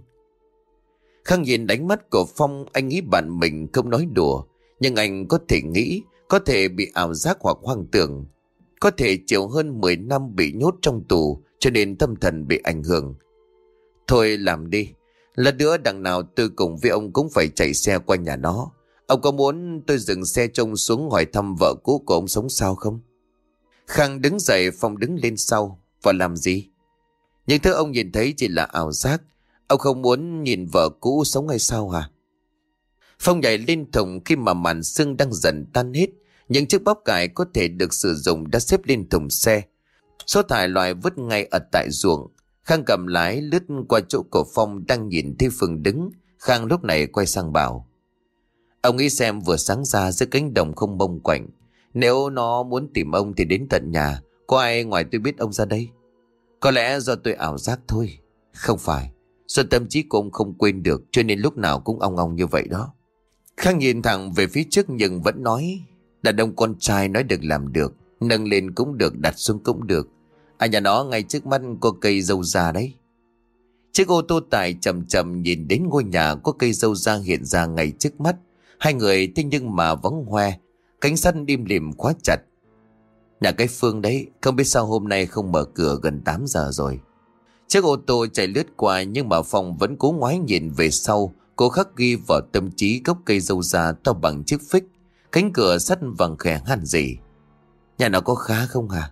Khang nhìn đánh mắt của Phong, anh nghĩ bạn mình không nói đùa. Nhưng anh có thể nghĩ, có thể bị ảo giác hoặc hoang tưởng. Có thể chịu hơn mười năm bị nhốt trong tù, cho nên tâm thần bị ảnh hưởng. Thôi làm đi. Lát nữa đằng nào tôi cùng với ông cũng phải chạy xe qua nhà nó. Ông có muốn tôi dừng xe trông xuống hỏi thăm vợ cũ của ông sống sao không? Khang đứng dậy, Phong đứng lên sau. Và làm gì? Những thứ ông nhìn thấy chỉ là ảo giác. Ông không muốn nhìn vợ cũ sống hay sao hả? Phong nhảy lên thùng khi mà màn sương đang dần tan hết. Những chiếc bắp cải có thể được sử dụng đã xếp lên thùng xe. Số thải loại vứt ngay ở tại ruộng. Khang cầm lái lướt qua chỗ của Phong đang nhìn thấy Phương đứng. Khang lúc này quay sang bảo. Ông nghĩ xem, vừa sáng ra giữa cánh đồng không bông quạnh. Nếu nó muốn tìm ông thì đến tận nhà. Có ai ngoài tôi biết ông ra đây? Có lẽ do tôi ảo giác thôi. Không phải, do tâm trí của ông không quên được, cho nên lúc nào cũng ong ong như vậy đó. Khang nhìn thẳng về phía trước nhưng vẫn nói. Đàn ông con trai nói được làm được, nâng lên cũng được, đặt xuống cũng được. À, nhà nó ngay trước mắt có cây dâu già đấy. Chiếc ô tô tải chậm chậm nhìn đến ngôi nhà có cây dâu da hiện ra ngay trước mắt. Hai người thế nhưng mà vắng hoe, cánh sắt im lìm khóa chặt. Nhà cái Phương đấy, không biết sao hôm nay không mở cửa gần tám giờ rồi. Chiếc ô tô chạy lướt qua nhưng mà Phong vẫn cố ngoái nhìn về sau, cố khắc ghi vào tâm trí gốc cây dâu da to bằng chiếc phích, cánh cửa sắt vàng khẽ hẳn gì. Nhà nó có khá không hả?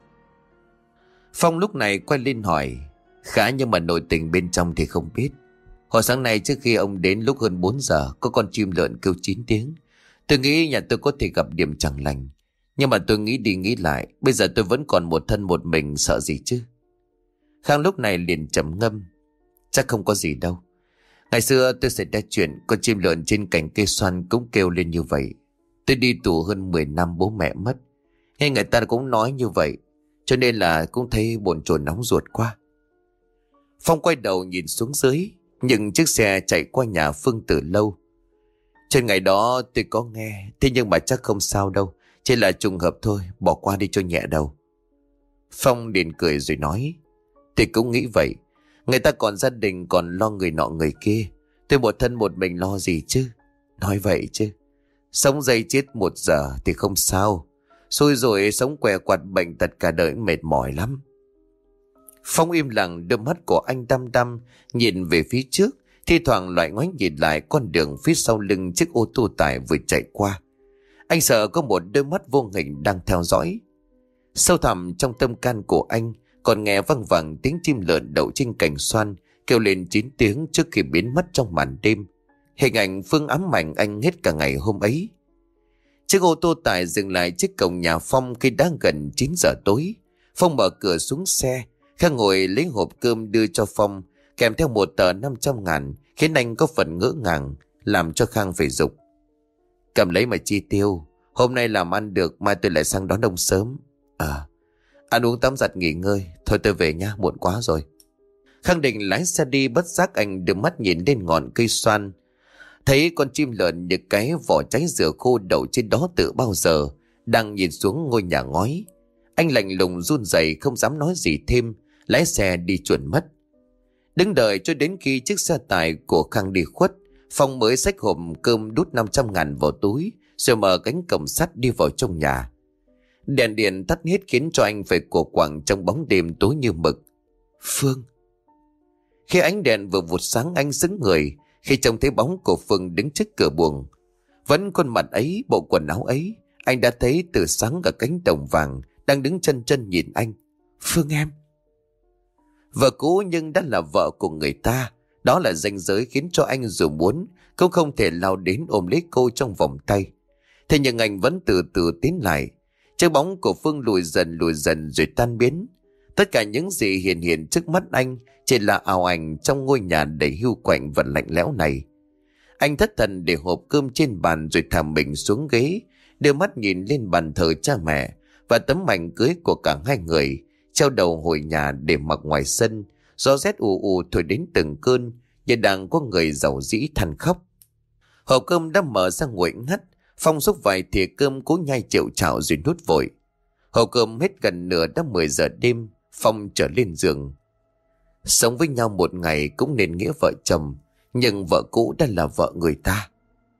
Phong lúc này quay lên hỏi. Khá nhưng mà nội tình bên trong thì không biết. Hồi sáng nay trước khi ông đến lúc hơn bốn giờ, có con chim lợn kêu chín tiếng. Tôi nghĩ nhà tôi có thể gặp điểm chẳng lành. Nhưng mà tôi nghĩ đi nghĩ lại, bây giờ tôi vẫn còn một thân một mình, sợ gì chứ? Khang lúc này liền trầm ngâm. Chắc không có gì đâu. Ngày xưa tôi xảy ra chuyện con chim lợn trên cành cây xoan cũng kêu lên như vậy. Tôi đi tù hơn mười năm, bố mẹ mất. Hay người ta cũng nói như vậy, cho nên là cũng thấy bồn chồn nóng ruột quá. Phong quay đầu nhìn xuống dưới, nhưng chiếc xe chạy qua nhà Phương từ lâu. Trên ngày đó tôi có nghe, thế nhưng mà chắc không sao đâu, chỉ là trùng hợp thôi, bỏ qua đi cho nhẹ đầu. Phong liền cười rồi nói. Tôi cũng nghĩ vậy. Người ta còn gia đình, còn lo người nọ người kia. Tôi một thân một mình lo gì chứ? Nói vậy chứ. Sống dây chết một giờ thì không sao. Xui rồi sống què quặt bệnh tật cả đời mệt mỏi lắm. Phong im lặng, đôi mắt của anh đăm đăm nhìn về phía trước, thi thoảng lại ngoái nhìn lại con đường phía sau lưng chiếc ô tô tải vừa chạy qua. Anh sợ có một đôi mắt vô hình đang theo dõi. Sâu thẳm trong tâm can của anh còn nghe văng vẳng tiếng chim lợn đậu trên cành xoan kêu lên chín tiếng trước khi biến mất trong màn đêm. Hình ảnh Phương ám ảnh anh hết cả ngày hôm ấy. Chiếc ô tô tải dừng lại trước cổng nhà Phong khi đã gần chín giờ tối. Phong mở cửa xuống xe, Khang ngồi lấy hộp cơm đưa cho Phong, kèm theo một tờ năm trăm ngàn, khiến anh có phần ngỡ ngàng, làm cho Khang phải giục. Cầm lấy mà chi tiêu, hôm nay làm ăn được, mai tôi lại sang đón ông sớm. À, ăn uống tắm giặt nghỉ ngơi, thôi tôi về nha, muộn quá rồi. Khang định lái xe đi, bất giác anh đưa mắt nhìn lên ngọn cây xoan. Thấy con chim lợn như cái vỏ trái dừa khô đậu trên đó từ bao giờ, đang nhìn xuống ngôi nhà ngói. Anh lạnh lùng run rẩy không dám nói gì thêm, lái xe đi chuẩn mất. Đứng đợi cho đến khi chiếc xe tải của Khang đi khuất, Phong mới xách hộp cơm đút năm trăm ngàn vào túi, rồi mở cánh cổng sắt đi vào trong nhà. Đèn điện tắt hết khiến cho anh phải cổ quạng trong bóng đêm tối như mực. Phương. Khi ánh đèn vừa vụt sáng, anh sững người khi trông thấy bóng của Phương đứng trước cửa buồng. Vẫn khuôn mặt ấy, bộ quần áo ấy, anh đã thấy từ sáng ở cánh đồng vàng đang đứng chân chân nhìn anh. Phương em. Vợ cũ nhưng đã là vợ của người ta, đó là ranh giới khiến cho anh dù muốn cũng không thể lao đến ôm lấy cô trong vòng tay. Thế nhưng anh vẫn từ từ tiến lại. Chiếc bóng của Phương lùi dần lùi dần rồi tan biến. Tất cả những gì hiện hiện trước mắt anh chỉ là ảo ảnh trong ngôi nhà đầy hưu quạnh và lạnh lẽo này. Anh thất thần để hộp cơm trên bàn rồi thả mình xuống ghế, đưa mắt nhìn lên bàn thờ cha mẹ và tấm ảnh cưới của cả hai người, treo đầu hồi nhà để mặc ngoài sân. Gió rét ù ù thổi đến từng cơn, như đang có người giàu dĩ than khóc. Hộp cơm đã mở ra nguội ngắt. Phong xúc vài thìa cơm cố nhai chịu chảo rồi nuốt vội. Hộp cơm hết gần nửa đã mười giờ đêm. Phong trở lên giường. Sống với nhau một ngày cũng nên nghĩa vợ chồng, nhưng vợ cũ đã là vợ người ta.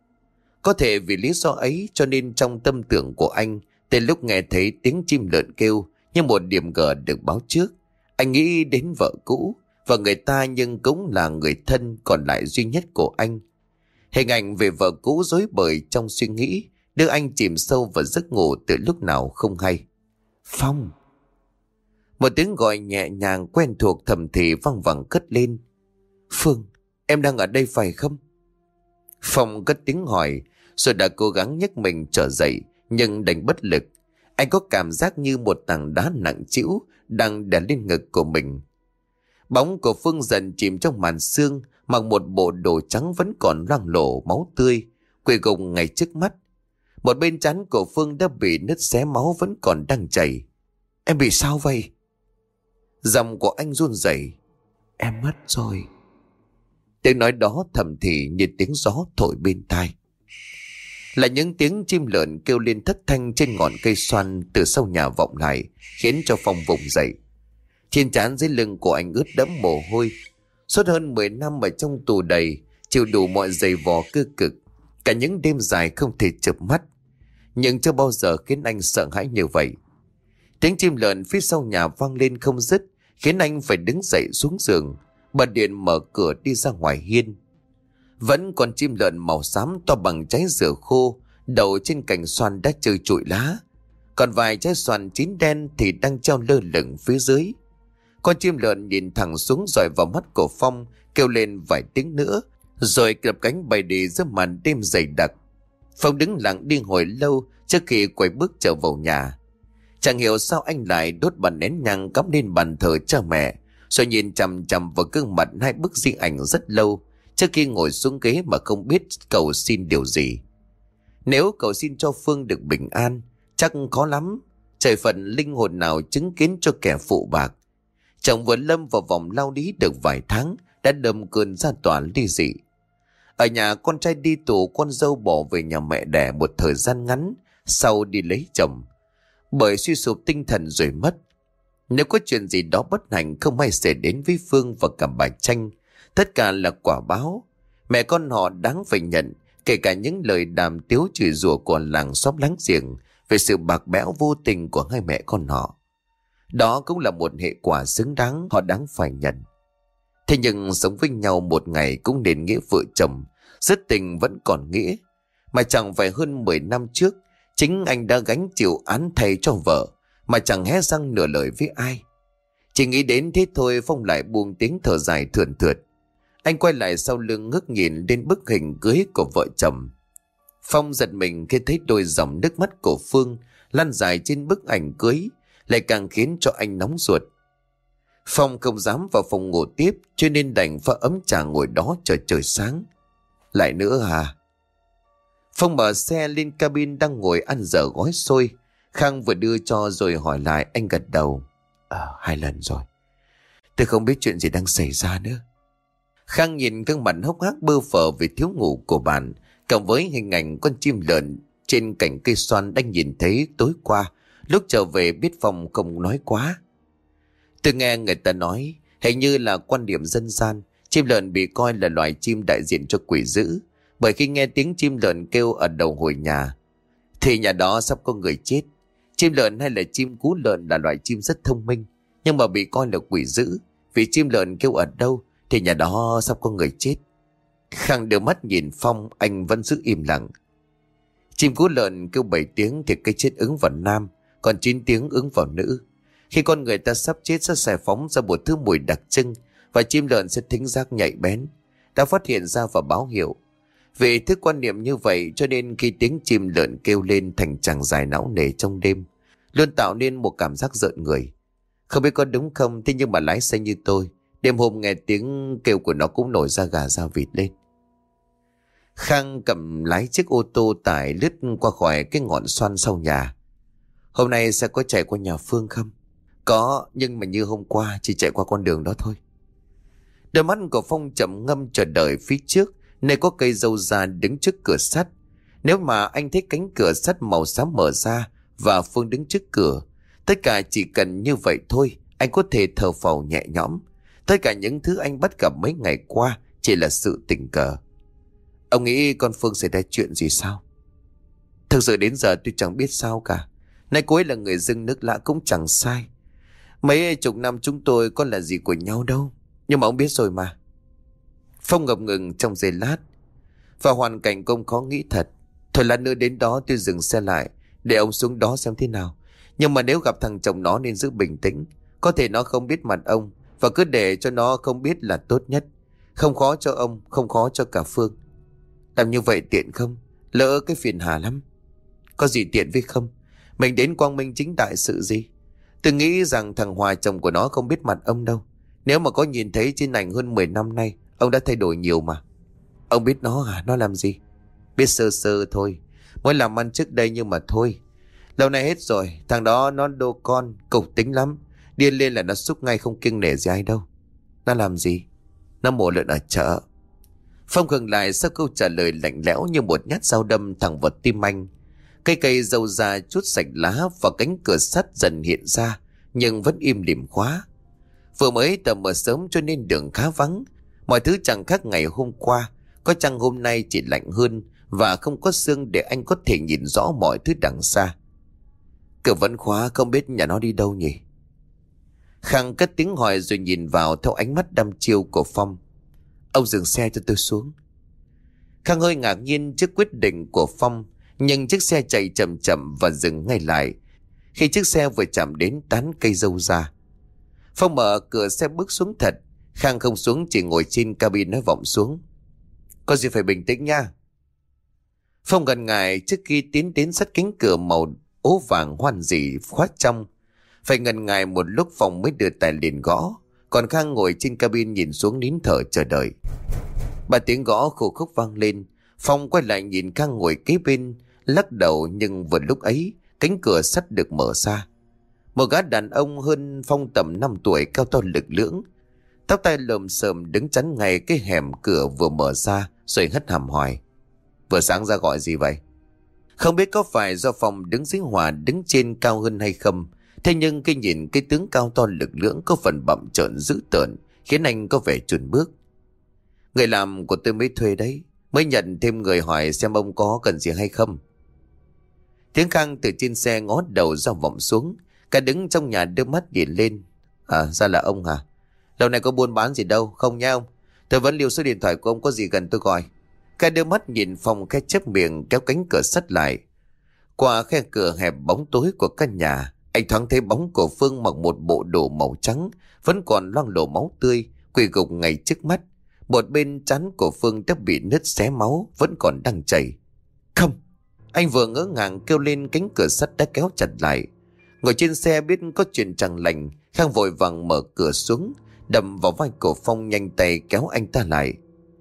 Có thể vì lý do ấy cho nên trong tâm tưởng của anh, từ lúc nghe thấy tiếng chim lợn kêu như một điểm gờ được báo trước, anh nghĩ đến vợ cũ và người ta, nhưng cũng là người thân còn lại duy nhất của anh. Hình ảnh về vợ cũ rối bời trong suy nghĩ, đưa anh chìm sâu vào giấc ngủ từ lúc nào không hay. Phong. Một tiếng gọi nhẹ nhàng quen thuộc thầm thì văng vẳng cất lên. Phương, em đang ở đây phải không? Phong cất tiếng hỏi, rồi đã cố gắng nhấc mình trở dậy, nhưng đành bất lực. Anh có cảm giác như một tảng đá nặng trĩu đang đè lên ngực của mình. Bóng của Phương dần chìm trong màn sương, mặc một bộ đồ trắng vẫn còn loang lổ máu tươi, quỳ gục ngay trước mắt. Một bên trán của Phương đã bị nứt xé, máu vẫn còn đang chảy. Em bị sao vậy? Giọng của anh run rẩy. Em mất rồi. Tiếng nói đó thầm thì như tiếng gió thổi bên tai. Là những tiếng chim lợn kêu lên thất thanh trên ngọn cây xoan từ sau nhà vọng lại, khiến cho Phong vùng dậy. Trên trán dưới lưng của anh ướt đẫm mồ hôi, Suốt hơn mười năm ở trong tù đầy, chịu đủ mọi giày vò cơ cực, cả những đêm dài không thể chợp mắt, nhưng chưa bao giờ khiến anh sợ hãi như vậy. Tiếng chim lợn phía sau nhà vang lên không dứt, khiến anh phải đứng dậy xuống giường, bật điện mở cửa đi ra ngoài hiên. Vẫn còn chim lợn màu xám to bằng trái dừa khô, đậu trên cành xoan đã trơ trụi lá, còn vài trái xoan chín đen thì đang treo lơ lửng phía dưới. Con chim lợn nhìn thẳng xuống dọi vào mắt của Phong, kêu lên vài tiếng nữa, rồi cặp cánh bay đi giữa màn đêm dày đặc. Phong đứng lặng đi hồi lâu trước khi quay bước trở vào nhà. Chẳng hiểu sao anh lại đốt bàn nén nhang cắm lên bàn thờ cha mẹ, rồi nhìn chằm chằm vào gương mặt hai bức di ảnh rất lâu trước khi ngồi xuống ghế mà không biết cầu xin điều gì. Nếu cầu xin cho Phương được bình an, chắc khó lắm. Trời phận linh hồn nào chứng kiến cho kẻ phụ bạc. Chồng vừa lâm vào vòng lao lý được vài tháng đã đâm cơn ra tòa ly dị. Ở nhà con trai đi tù, con dâu bỏ về nhà mẹ đẻ một thời gian ngắn sau đi lấy chồng, bởi suy sụp tinh thần rồi mất. Nếu có chuyện gì đó bất hạnh không may xảy đến với Phương và cả bà Tranh, tất cả là quả báo. Mẹ con họ đáng phải nhận, kể cả những lời đàm tiếu chửi rủa của làng xóm láng giềng về sự bạc bẽo vô tình của hai mẹ con họ. Đó cũng là một hệ quả xứng đáng họ đáng phải nhận. Thế nhưng sống với nhau một ngày cũng nên nghĩa vợ chồng, rất tình vẫn còn nghĩa. Mà chẳng phải hơn mười năm trước, chính anh đã gánh chịu án thay cho vợ, mà chẳng hé răng nửa lời với ai. Chỉ nghĩ đến thế thôi, Phong lại buông tiếng thở dài thườn thượt. Anh quay lại sau lưng ngước nhìn lên bức hình cưới của vợ chồng. Phong giật mình khi thấy đôi dòng nước mắt của Phương lăn dài trên bức ảnh cưới, lại càng khiến cho anh nóng ruột. Phong không dám vào phòng ngủ tiếp, cho nên đành pha ấm trà ngồi đó chờ trời sáng. Lại nữa à? Phong mở xe lên cabin đang ngồi ăn dở gói xôi. Khang vừa đưa cho rồi hỏi lại. Anh gật đầu. À, hai lần rồi. Tôi không biết chuyện gì đang xảy ra nữa. Khang nhìn gương mặt hốc hác bơ phờ vì thiếu ngủ của bạn, cộng với hình ảnh con chim lợn trên cành cây xoan đang nhìn thấy tối qua lúc trở về, biết Phong không nói quá. Tôi nghe người ta nói, hình như là quan điểm dân gian, chim lợn bị coi là loài chim đại diện cho quỷ dữ, bởi khi nghe tiếng chim lợn kêu ở đầu hồi nhà thì nhà đó sắp có người chết. Chim lợn hay là chim cú lợn là loài chim rất thông minh, nhưng mà bị coi là quỷ dữ, vì chim lợn kêu ở đâu thì nhà đó sắp có người chết. Khang đưa mắt nhìn Phong, anh vẫn giữ im lặng. Chim cú lợn kêu bảy tiếng thì cái chết ứng vào nam, còn chín tiếng ứng vào nữ. Khi con người ta sắp chết sẽ xài phóng ra một thứ mùi đặc trưng, và chim lợn sẽ thính giác nhạy bén, đã phát hiện ra và báo hiệu. Vì thứ quan niệm như vậy cho nên khi tiếng chim lợn kêu lên thành chàng dài não nề trong đêm, luôn tạo nên một cảm giác rợn người. Không biết có đúng không, thế nhưng mà lái xe như tôi, đêm hôm nghe tiếng kêu của nó cũng nổi da gà da vịt lên. Khang cầm lái chiếc ô tô tải lướt qua khỏi cái ngọn xoan sau nhà. Hôm nay sẽ có chạy qua nhà Phương không? Có, nhưng mà như hôm qua chỉ chạy qua con đường đó thôi. Đôi mắt của Phong chậm ngâm chờ đợi phía trước, nơi có cây dâu già đứng trước cửa sắt. Nếu mà anh thấy cánh cửa sắt màu xám mở ra và Phương đứng trước cửa, tất cả chỉ cần như vậy thôi, anh có thể thở phào nhẹ nhõm. Tất cả những thứ anh bắt gặp mấy ngày qua chỉ là sự tình cờ. Ông nghĩ con Phương xảy ra chuyện gì sao? Thực sự đến giờ tôi chẳng biết sao cả. Nay cô ấy là người dưng nước lã cũng chẳng sai. Mấy chục năm chúng tôi có là gì của nhau đâu. Nhưng mà ông biết rồi mà. Phong ngập ngừng trong giây lát. Và hoàn cảnh công khó nghĩ thật. Thôi lát nữa đến đó tôi dừng xe lại, để ông xuống đó xem thế nào. Nhưng mà nếu gặp thằng chồng nó nên giữ bình tĩnh. Có thể nó không biết mặt ông, và cứ để cho nó không biết là tốt nhất. Không khó cho ông, không khó cho cả Phương. Làm như vậy tiện không? Lỡ cái phiền hà lắm. Có gì tiện với không? Mình đến quang minh chính đại sự gì? Tôi nghĩ rằng thằng Hòa chồng của nó không biết mặt ông đâu. Nếu mà có nhìn thấy trên ảnh hơn mười năm nay, ông đã thay đổi nhiều mà. Ông biết nó à? Nó làm gì? Biết sơ sơ thôi. Mới làm ăn trước đây nhưng mà thôi. Lâu nay hết rồi. Thằng đó nó đô con, cục tính lắm. Điên lên là nó xúc ngay, không kiêng nể gì ai đâu. Nó làm gì? Nó mổ lợn ở chợ. Phong khựng lại sau câu trả lời lạnh lẽo như một nhát dao đâm thẳng vào tim anh. Cây cây dâu già chút sạch lá và cánh cửa sắt dần hiện ra, nhưng vẫn im lìm khóa. Vừa mới tầm mờ sớm cho nên đường khá vắng. Mọi thứ chẳng khác ngày hôm qua, có chăng hôm nay chỉ lạnh hơn và không có sương để anh có thể nhìn rõ mọi thứ đằng xa. Cửa vẫn khóa, không biết nhà nó đi đâu nhỉ? Khang cất tiếng hỏi rồi nhìn vào theo ánh mắt đăm chiêu của Phong. Ông dừng xe cho tôi xuống. Khang hơi ngạc nhiên trước quyết định của Phong, nhưng chiếc xe chạy chậm chậm và dừng ngay lại khi chiếc xe vừa chạm đến tán cây dâu ra. Phong mở cửa xe bước xuống thật. Khang không xuống, chỉ ngồi trên cabin nói vọng xuống. Có gì phải bình tĩnh nha. Phong ngần ngại trước khi tiến đến sát cánh cửa màu ố vàng hoan dị khóa trong. Phải ngần ngại một lúc Phong mới đưa tay liền gõ, còn Khang ngồi trên cabin nhìn xuống nín thở chờ đợi. Ba tiếng gõ khô khốc vang lên. Phong quay lại nhìn Khang ngồi kế bên, lắc đầu, nhưng vừa lúc ấy cánh cửa sắt được mở ra. Một gã đàn ông hơn Phong tầm năm tuổi, cao to lực lưỡng, tóc tai lồm xồm, đứng chắn ngay cái hẻm cửa vừa mở ra rồi hất hàm hỏi. Vừa sáng ra gọi gì vậy? Không biết có phải do Phong đứng dưới Hòa đứng trên cao hơn hay không, thế nhưng khi nhìn cái tướng cao to lực lưỡng có phần bặm trợn dữ tợn khiến anh có vẻ chùn bước. Người làm của tôi mới thuê đấy, mới nhận thêm người hỏi xem ông có cần gì hay không. Tiếng Khang từ trên xe ngó đầu ra vọng xuống. Cả đứng trong nhà đưa mắt nhìn lên. À, ra là ông hả? Lâu này có buôn bán gì đâu? Không nha ông, tôi vẫn lưu số điện thoại của ông, có gì gần tôi gọi. Cả đưa mắt nhìn Phong khẽ chép miệng kéo cánh cửa sắt lại. Qua khe cửa hẹp bóng tối của căn nhà, anh thoáng thấy bóng của Phương mặc một bộ đồ màu trắng, vẫn còn loang lổ máu tươi, quỳ gục ngay trước mắt. Một bên trán của Phương đã bị nứt xé máu, vẫn còn đang chảy. Không! Anh vừa ngỡ ngàng kêu lên, cánh cửa sắt đã kéo chặt lại. Ngồi trên xe biết có chuyện chẳng lành, Khang vội vàng mở cửa xuống, đâm vào vai của Phong, nhanh tay kéo anh ta lại.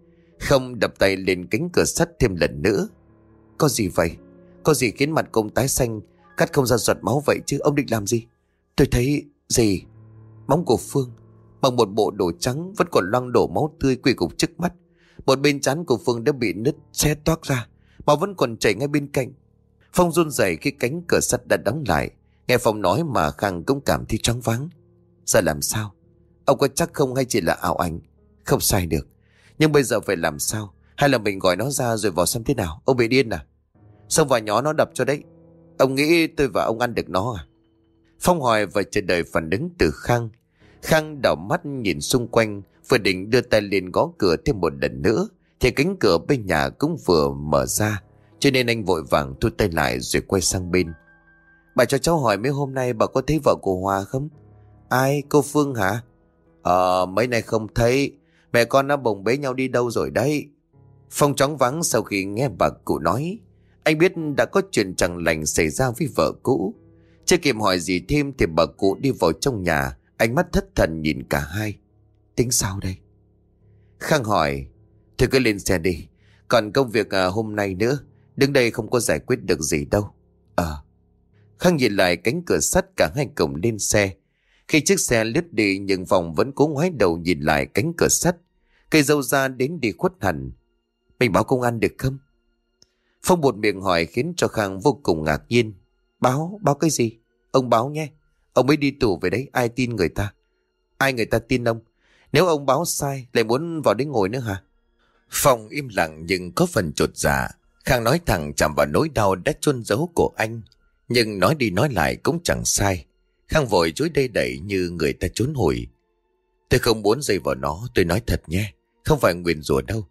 Không đập tay lên cánh cửa sắt thêm lần nữa. Có gì vậy? Có gì khiến mặt công tái xanh, cắt không ra giọt máu vậy chứ? Ông định làm gì? Tôi thấy... Gì? Bóng của Phương mặc một bộ đồ trắng, vẫn còn loang đổ máu tươi, quỳ gục trước mắt. Một bên trán của Phương đã bị nứt xé toác ra, máu vẫn còn chảy ngay bên cạnh. Phong run rẩy khi cánh cửa sắt đã đóng lại. Nghe Phong nói mà Khang cũng cảm thấy choáng váng. Giờ làm sao? Ông có chắc không hay chỉ là ảo ảnh? Không sai được, nhưng bây giờ phải làm sao? Hay là mình gọi nó ra rồi vào xem thế nào? Ông bị điên à? Xông vào nhó nó đập cho đấy. Ông nghĩ tôi và ông ăn được nó à? Phong hỏi và chờ đợi phản ứng từ Khang. Khang đảo mắt nhìn xung quanh, vừa định đưa tay lên gõ cửa thêm một lần nữa thì cánh cửa bên nhà cũng vừa mở ra, cho nên anh vội vàng thu tay lại rồi quay sang bên. Bà cho cháu hỏi mấy hôm nay bà có thấy vợ của Hòa không? Ai? Cô Phương hả? Ờ, mấy nay không thấy. Mẹ con nó bồng bế nhau đi đâu rồi đấy? Phong choáng váng sau khi nghe bà cụ nói. Anh biết đã có chuyện chẳng lành xảy ra với vợ cũ. Chưa kịp hỏi gì thêm thì bà cụ đi vào trong nhà, ánh mắt thất thần nhìn cả hai. Tính sao đây? Khang hỏi. Thôi cứ lên xe đi, còn công việc à, hôm nay nữa. Đứng đây không có giải quyết được gì đâu. Ờ. Khang nhìn lại cánh cửa sắt, cả hai cùng lên xe. Khi chiếc xe lướt đi nhưng Phong vẫn cố ngoái đầu nhìn lại cánh cửa sắt. Cây dâu ra đến đi khuất hẳn. Mình báo công an được không? Phong buột miệng hỏi khiến cho Khang vô cùng ngạc nhiên. Báo? Báo cái gì? Ông báo nhé. Ông mới đi tù về đấy, ai tin người ta? Ai người ta tin ông? Nếu ông báo sai lại muốn vào đấy ngồi nữa hả? Phong im lặng nhưng có phần chột dạ. Khang nói thẳng chạm vào nỗi đau đã chôn giấu của anh, nhưng nói đi nói lại cũng chẳng sai. Khang vội chối đây đẩy như người ta trốn hồi. Tôi không muốn dây vào nó, tôi nói thật nhé, không phải nguyền rủa đâu.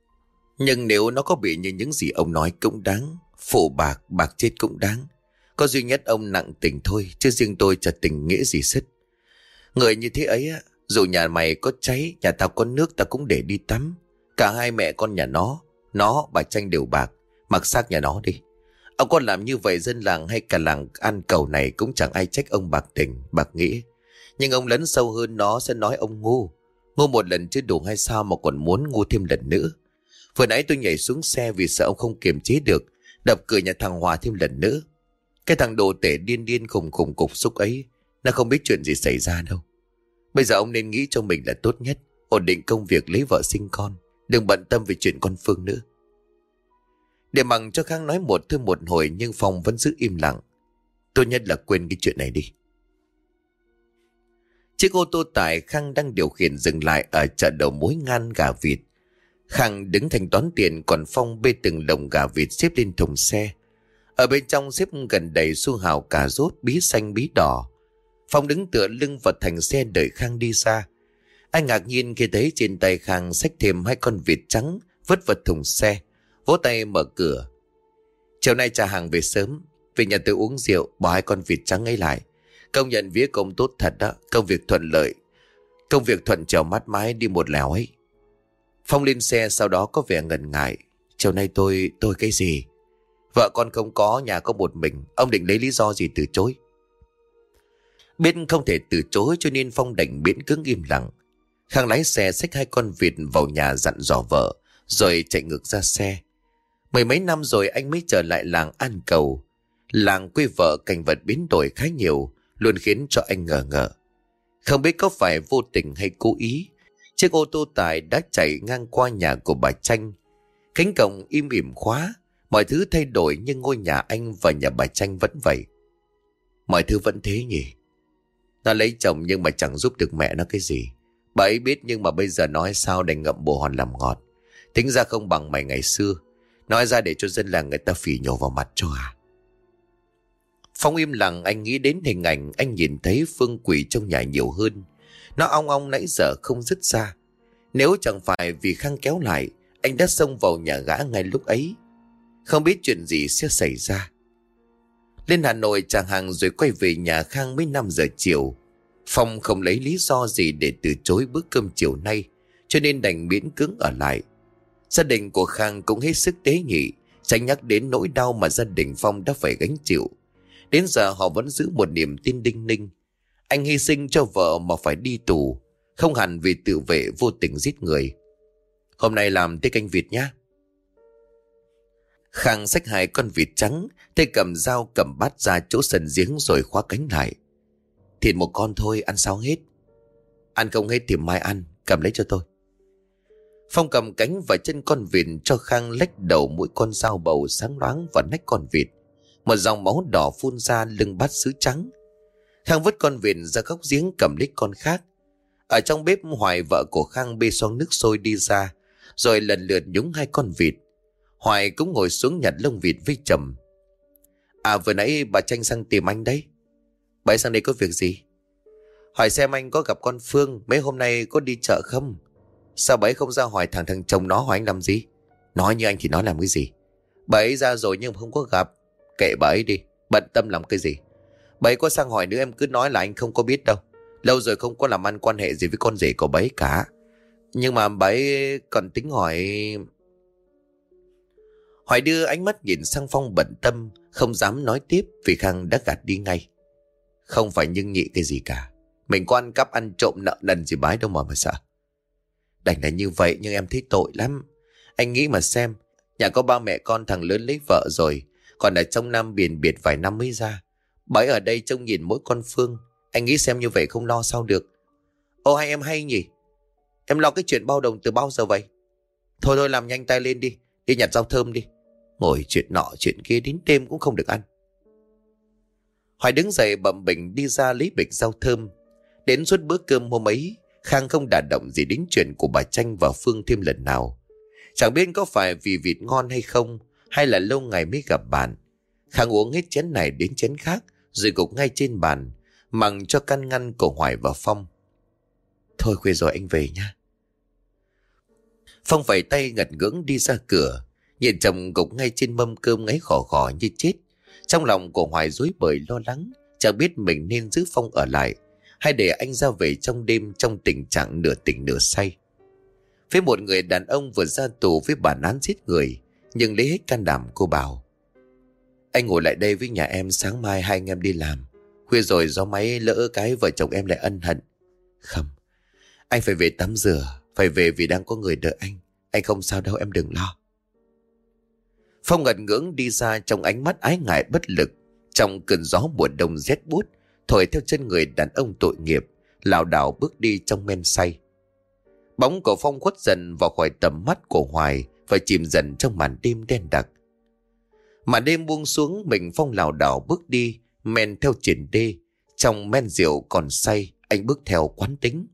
Nhưng nếu nó có bị như những gì ông nói cũng đáng. Phụ bạc, bạc chết cũng đáng. Có duy nhất ông nặng tình thôi, chứ riêng tôi chả tình nghĩa gì sứt. Người như thế ấy, dù nhà mày có cháy, nhà tao có nước, tao cũng để đi tắm. Cả hai mẹ con nhà nó, nó, bà Tranh đều bạc, mặc xác nhà nó đi. Ông có làm như vậy dân làng hay cả làng An Cầu này cũng chẳng ai trách ông bạc tình, bạc nghĩa. Nhưng ông lấn sâu hơn nó sẽ nói ông ngu. Ngu một lần chứ đủ hay sao mà còn muốn ngu thêm lần nữa. Vừa nãy tôi nhảy xuống xe vì sợ ông không kiềm chế được, đập cửa nhà thằng Hòa thêm lần nữa. Cái thằng đồ tể điên điên khùng khùng cục xúc ấy, nó không biết chuyện gì xảy ra đâu. Bây giờ ông nên nghĩ cho mình là tốt nhất, ổn định công việc, lấy vợ sinh con, đừng bận tâm về chuyện con Phương nữa. Để mặc cho Khang nói một thôi một hồi nhưng Phong vẫn giữ im lặng. Tốt nhất là quên cái chuyện này đi. Chiếc ô tô tải Khang đang điều khiển dừng lại ở chợ đầu mối Ngan gà vịt. Khang đứng thanh toán tiền, còn Phong bê từng lồng gà vịt xếp lên thùng xe. Ở bên trong xếp gần đầy su hào, cà rốt, bí xanh bí đỏ. Phong đứng tựa lưng vào thành xe đợi Khang đi xa. Anh ngạc nhiên khi thấy trên tay Khang xách thêm hai con vịt trắng vứt vào thùng xe, vỗ tay mở cửa. Chiều nay trả hàng về sớm, về nhà tôi uống rượu, bỏ hai con vịt trắng ấy lại. Công nhận vía công tốt thật đó, công việc thuận lợi, công việc thuận trèo mát mái đi một lèo ấy. Phong lên xe sau đó có vẻ ngần ngại. Chiều nay tôi, tôi cái gì? Vợ con không có, nhà có một mình, ông định lấy lý do gì từ chối? Biết không thể từ chối cho nên Phong đành miễn cưỡng im lặng. Khang lái xe xách hai con vịt vào nhà dặn dò vợ, rồi chạy ngược ra xe. Mười mấy năm rồi anh mới trở lại làng An Cầu. Làng quê vợ cảnh vật biến đổi khá nhiều, luôn khiến cho anh ngờ ngợ. Không biết có phải vô tình hay cố ý, chiếc ô tô tải đã chạy ngang qua nhà của bà Tranh. Cánh cổng im ỉm khóa, mọi thứ thay đổi nhưng ngôi nhà anh và nhà bà Tranh vẫn vậy. Mọi thứ vẫn thế nhỉ? Nó lấy chồng nhưng mà chẳng giúp được mẹ nó cái gì. Bà ấy biết nhưng mà bây giờ nói sao đành ngậm bồ hòn làm ngọt. Tính ra không bằng mày ngày xưa, nói ra để cho dân làng người ta phỉ nhổ vào mặt cho à. Phong im lặng, anh nghĩ đến hình ảnh anh nhìn thấy Phương quỷ trong nhà nhiều hơn. Nó ong ong nãy giờ không dứt ra. Nếu chẳng phải vì Khang kéo lại, anh đã xông vào nhà gã ngay lúc ấy. Không biết chuyện gì sẽ xảy ra. Lên Hà Nội trả hàng rồi quay về nhà Khang mấy năm giờ chiều. Phong không lấy lý do gì để từ chối bữa cơm chiều nay, cho nên đành miễn cưỡng ở lại. Gia đình của Khang cũng hết sức tế nhị, tránh nhắc đến nỗi đau mà gia đình Phong đã phải gánh chịu. Đến giờ họ vẫn giữ một niềm tin đinh ninh. Anh hy sinh cho vợ mà phải đi tù, không hẳn vì tự vệ vô tình giết người. Hôm nay làm tiết canh vịt nhá. Khang xách hai con vịt trắng, tay cầm dao cầm bát ra chỗ sân giếng rồi khóa cánh lại. Thịt một con thôi, ăn sao hết? Ăn không hết thì mai ăn, cầm lấy cho tôi. Phong cầm cánh và chân con vịt cho Khang lách đầu mỗi con dao bầu sáng loáng vào nách con vịt. Một dòng máu đỏ phun ra lưng bát sứ trắng. Khang vứt con vịt ra góc giếng cầm lấy con khác. Ở trong bếp, Hoài vợ của Khang bê xoong nước sôi đi ra, rồi lần lượt nhúng hai con vịt. Hoài cũng ngồi xuống nhặt lông vịt với chồng. À, vừa nãy bà Tranh sang tìm anh đấy. Bà ấy sang đây có việc gì? Hỏi xem anh có gặp con Phương mấy hôm nay có đi chợ không? Sao bà ấy không ra hỏi thằng thằng chồng nó hỏi anh làm gì? Nói như anh thì nói làm cái gì? Bà ấy ra rồi nhưng không có gặp. Kệ bà ấy đi, bận tâm làm cái gì? Bà ấy có sang hỏi nữa em cứ nói là anh không có biết đâu. Lâu rồi không có làm ăn quan hệ gì với con rể của bà ấy cả. Nhưng mà bà ấy còn tính hỏi... Hoài đưa ánh mắt nhìn sang Phong bận tâm, không dám nói tiếp vì Khang đã gạt đi ngay. Không phải nhưng nhị cái gì cả. Mình có ăn cắp ăn trộm nợ nần gì bái đâu mà mà sợ. Đành là như vậy nhưng em thấy tội lắm. Anh nghĩ mà xem, nhà có ba mẹ con, thằng lớn lấy vợ rồi, còn ở trong Nam biển biệt vài năm mới ra. Bà ấy ở đây trông nhìn mỗi con Phương. Anh nghĩ xem như vậy không lo sao được. Ô hay em hay nhỉ? Em lo cái chuyện bao đồng từ bao giờ vậy? Thôi thôi làm nhanh tay lên đi, đi nhặt rau thơm đi. Ngồi chuyện nọ chuyện kia đến đêm cũng không được ăn. Hoài đứng dậy bậm bình đi ra lấy bịch rau thơm. Đến suốt bữa cơm hôm ấy, Khang không đả động gì đến chuyện của bà Tranh và Phương thêm lần nào. Chẳng biết có phải vì vịt ngon hay không, hay là lâu ngày mới gặp bạn. Khang uống hết chén này đến chén khác, rồi gục ngay trên bàn, mặc cho căn ngăn của Hoài và Phong. Thôi khuya rồi anh về nha. Phong vẫy tay ngật ngưỡng đi ra cửa, nhìn chồng gục ngay trên mâm cơm ngáy khò khò như chết. Trong lòng của Hoài rối bời lo lắng, chẳng biết mình nên giữ Phong ở lại hay để anh ra về trong đêm trong tình trạng nửa tỉnh nửa say. Với một người đàn ông vừa ra tù với bản án giết người, nhưng lấy hết can đảm, cô bảo: Anh ngồi lại đây với nhà em, sáng mai hai anh em đi làm. Khuya rồi gió máy lỡ cái vợ chồng em lại ân hận. Không, anh phải về tắm rửa, phải về vì đang có người đợi anh. Anh không sao đâu, em đừng lo. Phong ngật ngưỡng đi ra trong ánh mắt ái ngại bất lực. Trong cơn gió mùa đông rét buốt thổi theo chân người đàn ông tội nghiệp, lảo đảo bước đi trong men say. Bóng của Phong khuất dần vào khỏi tầm mắt của Hoài và chìm dần trong màn đêm đen đặc. Màn đêm buông xuống, mình Phong lảo đảo bước đi men theo triển đê. Trong men rượu còn say, anh bước theo quán tính.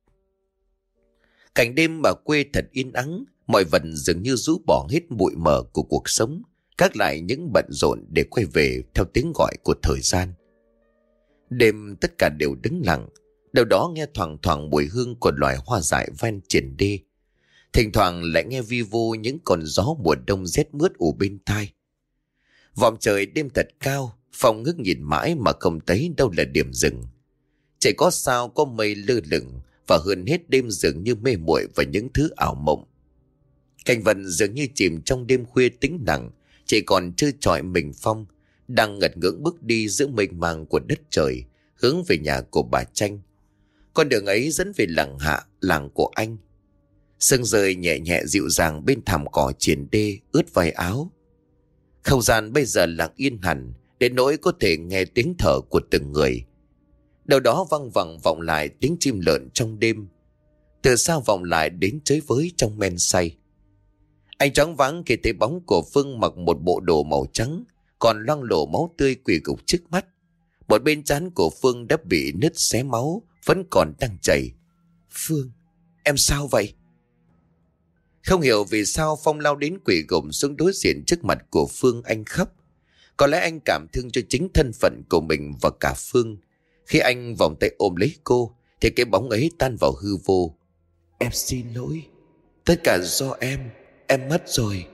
Cảnh đêm ở quê thật yên ắng, mọi vật dường như rũ bỏ hết bụi mờ của cuộc sống, gác lại những bận rộn để quay về theo tiếng gọi của thời gian. Đêm tất cả đều đứng lặng, đâu đó nghe thoảng thoảng mùi hương của loài hoa dại ven triển đê. Thỉnh thoảng lại nghe vi vu những con gió mùa đông rét mướt ù bên tai. Vòm trời đêm thật cao, Phong ngước nhìn mãi mà không thấy đâu là điểm dừng. Chỉ có sao có mây lơ lửng, và hơn hết đêm dường như mê muội vào những thứ ảo mộng. Cảnh vật dường như chìm trong đêm khuya tĩnh lặng, chỉ còn trơ trọi mình Phong đang ngật ngưỡng bước đi giữa mênh mang của đất trời, hướng về nhà của bà Tranh. Con đường ấy dẫn về làng Hạ, làng của anh. Sương rơi nhẹ nhẹ dịu dàng bên thảm cỏ triển đê ướt vai áo. Không gian bây giờ lặng yên hẳn, đến nỗi có thể nghe tiếng thở của từng người. Đâu đó văng vẳng vọng lại tiếng chim lợn trong đêm, từ xa vọng lại đến chới với trong men say. Anh choáng váng khi thấy bóng của Phương mặc một bộ đồ màu trắng, còn loang lổ máu tươi quỳ gục trước mắt. Một bên trán của Phương đã bị nứt xé máu, vẫn còn đang chảy. Phương, em sao vậy? Không hiểu vì sao Phong lao đến quỳ gục xuống đối diện trước mặt của Phương, anh khóc. Có lẽ anh cảm thương cho chính thân phận của mình và cả Phương. Khi anh vòng tay ôm lấy cô, thì cái bóng ấy tan vào hư vô. Em xin lỗi, tất cả do em, em mất rồi.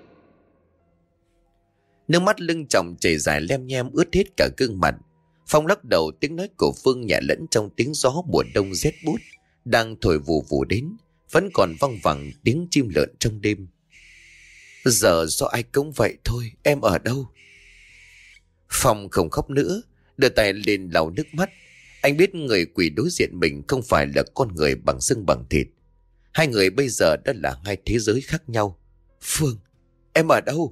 Nước mắt lưng chồng chảy dài lem nhem ướt hết cả gương mặt. Phong lắc đầu, tiếng nói của Phương nhẹ lẫn trong tiếng gió mùa đông rét buốt đang thổi vù vù đến, vẫn còn văng vẳng tiếng chim lợn trong đêm. Giờ do ai cũng vậy thôi, em ở đâu? Phong không khóc nữa, đưa tay lên lau nước mắt. Anh biết người quỳ đối diện mình không phải là con người bằng xương bằng thịt. Hai người bây giờ đã là hai thế giới khác nhau. Phương, em ở đâu?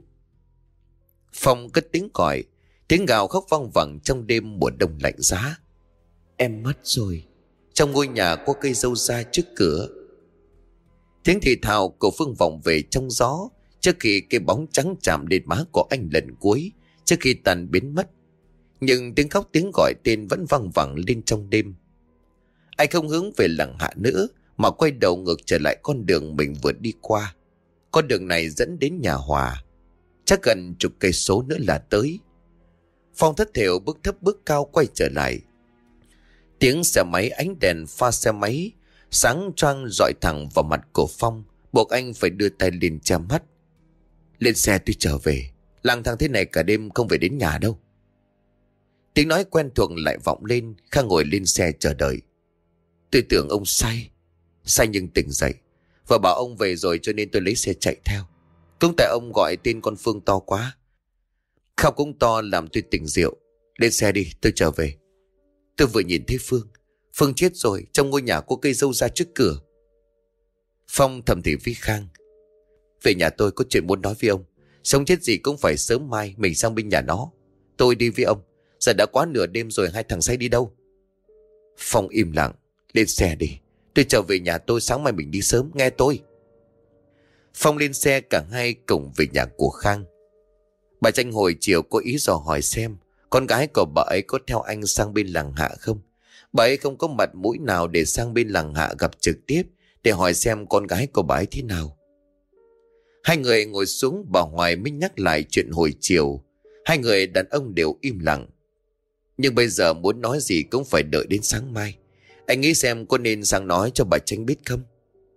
Phong cất tiếng gọi, tiếng gào khóc vang vẳng trong đêm mùa đông lạnh giá. Em mất rồi, trong ngôi nhà có cây dâu da trước cửa. Tiếng thì thào của Phương vọng về trong gió, trước khi cái bóng trắng chạm lên má của anh lần cuối, trước khi tàn biến mất. Nhưng tiếng khóc tiếng gọi tên vẫn vang vẳng lên trong đêm. Anh không hướng về làng Hạ nữa, mà quay đầu ngược trở lại con đường mình vừa đi qua. Con đường này dẫn đến nhà Hòa, chắc gần chục cây số nữa là tới. Phong thất thểu bước thấp bước cao quay trở lại. Tiếng xe máy, ánh đèn pha xe máy sáng choang rọi thẳng vào mặt của Phong, buộc anh phải đưa tay lên che mắt. Lên xe tôi trở về, lang thang thế này cả đêm không về đến nhà đâu. Tiếng nói quen thuộc lại vọng lên. Khang ngồi lên xe chờ đợi. Tôi tưởng ông say Say nhưng tỉnh dậy, và bảo ông về rồi cho nên tôi lấy xe chạy theo. Cũng tại ông gọi tên con Phương to quá, khóc cũng to làm tôi tỉnh rượu. Lên xe đi, tôi trở về. Tôi vừa nhìn thấy Phương Phương chết rồi, trong ngôi nhà có cây dâu ra trước cửa. Phong thầm thì với Khang, về nhà tôi có chuyện muốn nói với ông. Sống chết gì cũng phải sớm mai mình sang bên nhà nó. Tôi đi với ông. Giờ đã quá nửa đêm rồi, hai thằng say đi đâu? Phong im lặng. Lên xe đi, tôi trở về nhà tôi, sáng mai mình đi sớm, nghe tôi. Phong lên xe, cả hai cùng về nhà của Khang. Bà Tranh hồi chiều có ý dò hỏi xem con gái của bà ấy có theo anh sang bên làng Hạ không. Bà ấy không có mặt mũi nào để sang bên làng Hạ gặp trực tiếp để hỏi xem con gái của bà ấy thế nào. Hai người ngồi xuống, bà Hoài mới nhắc lại chuyện hồi chiều. Hai người đàn ông đều im lặng. Nhưng bây giờ muốn nói gì cũng phải đợi đến sáng mai. Anh nghĩ xem có nên sang nói cho bà Tranh biết không?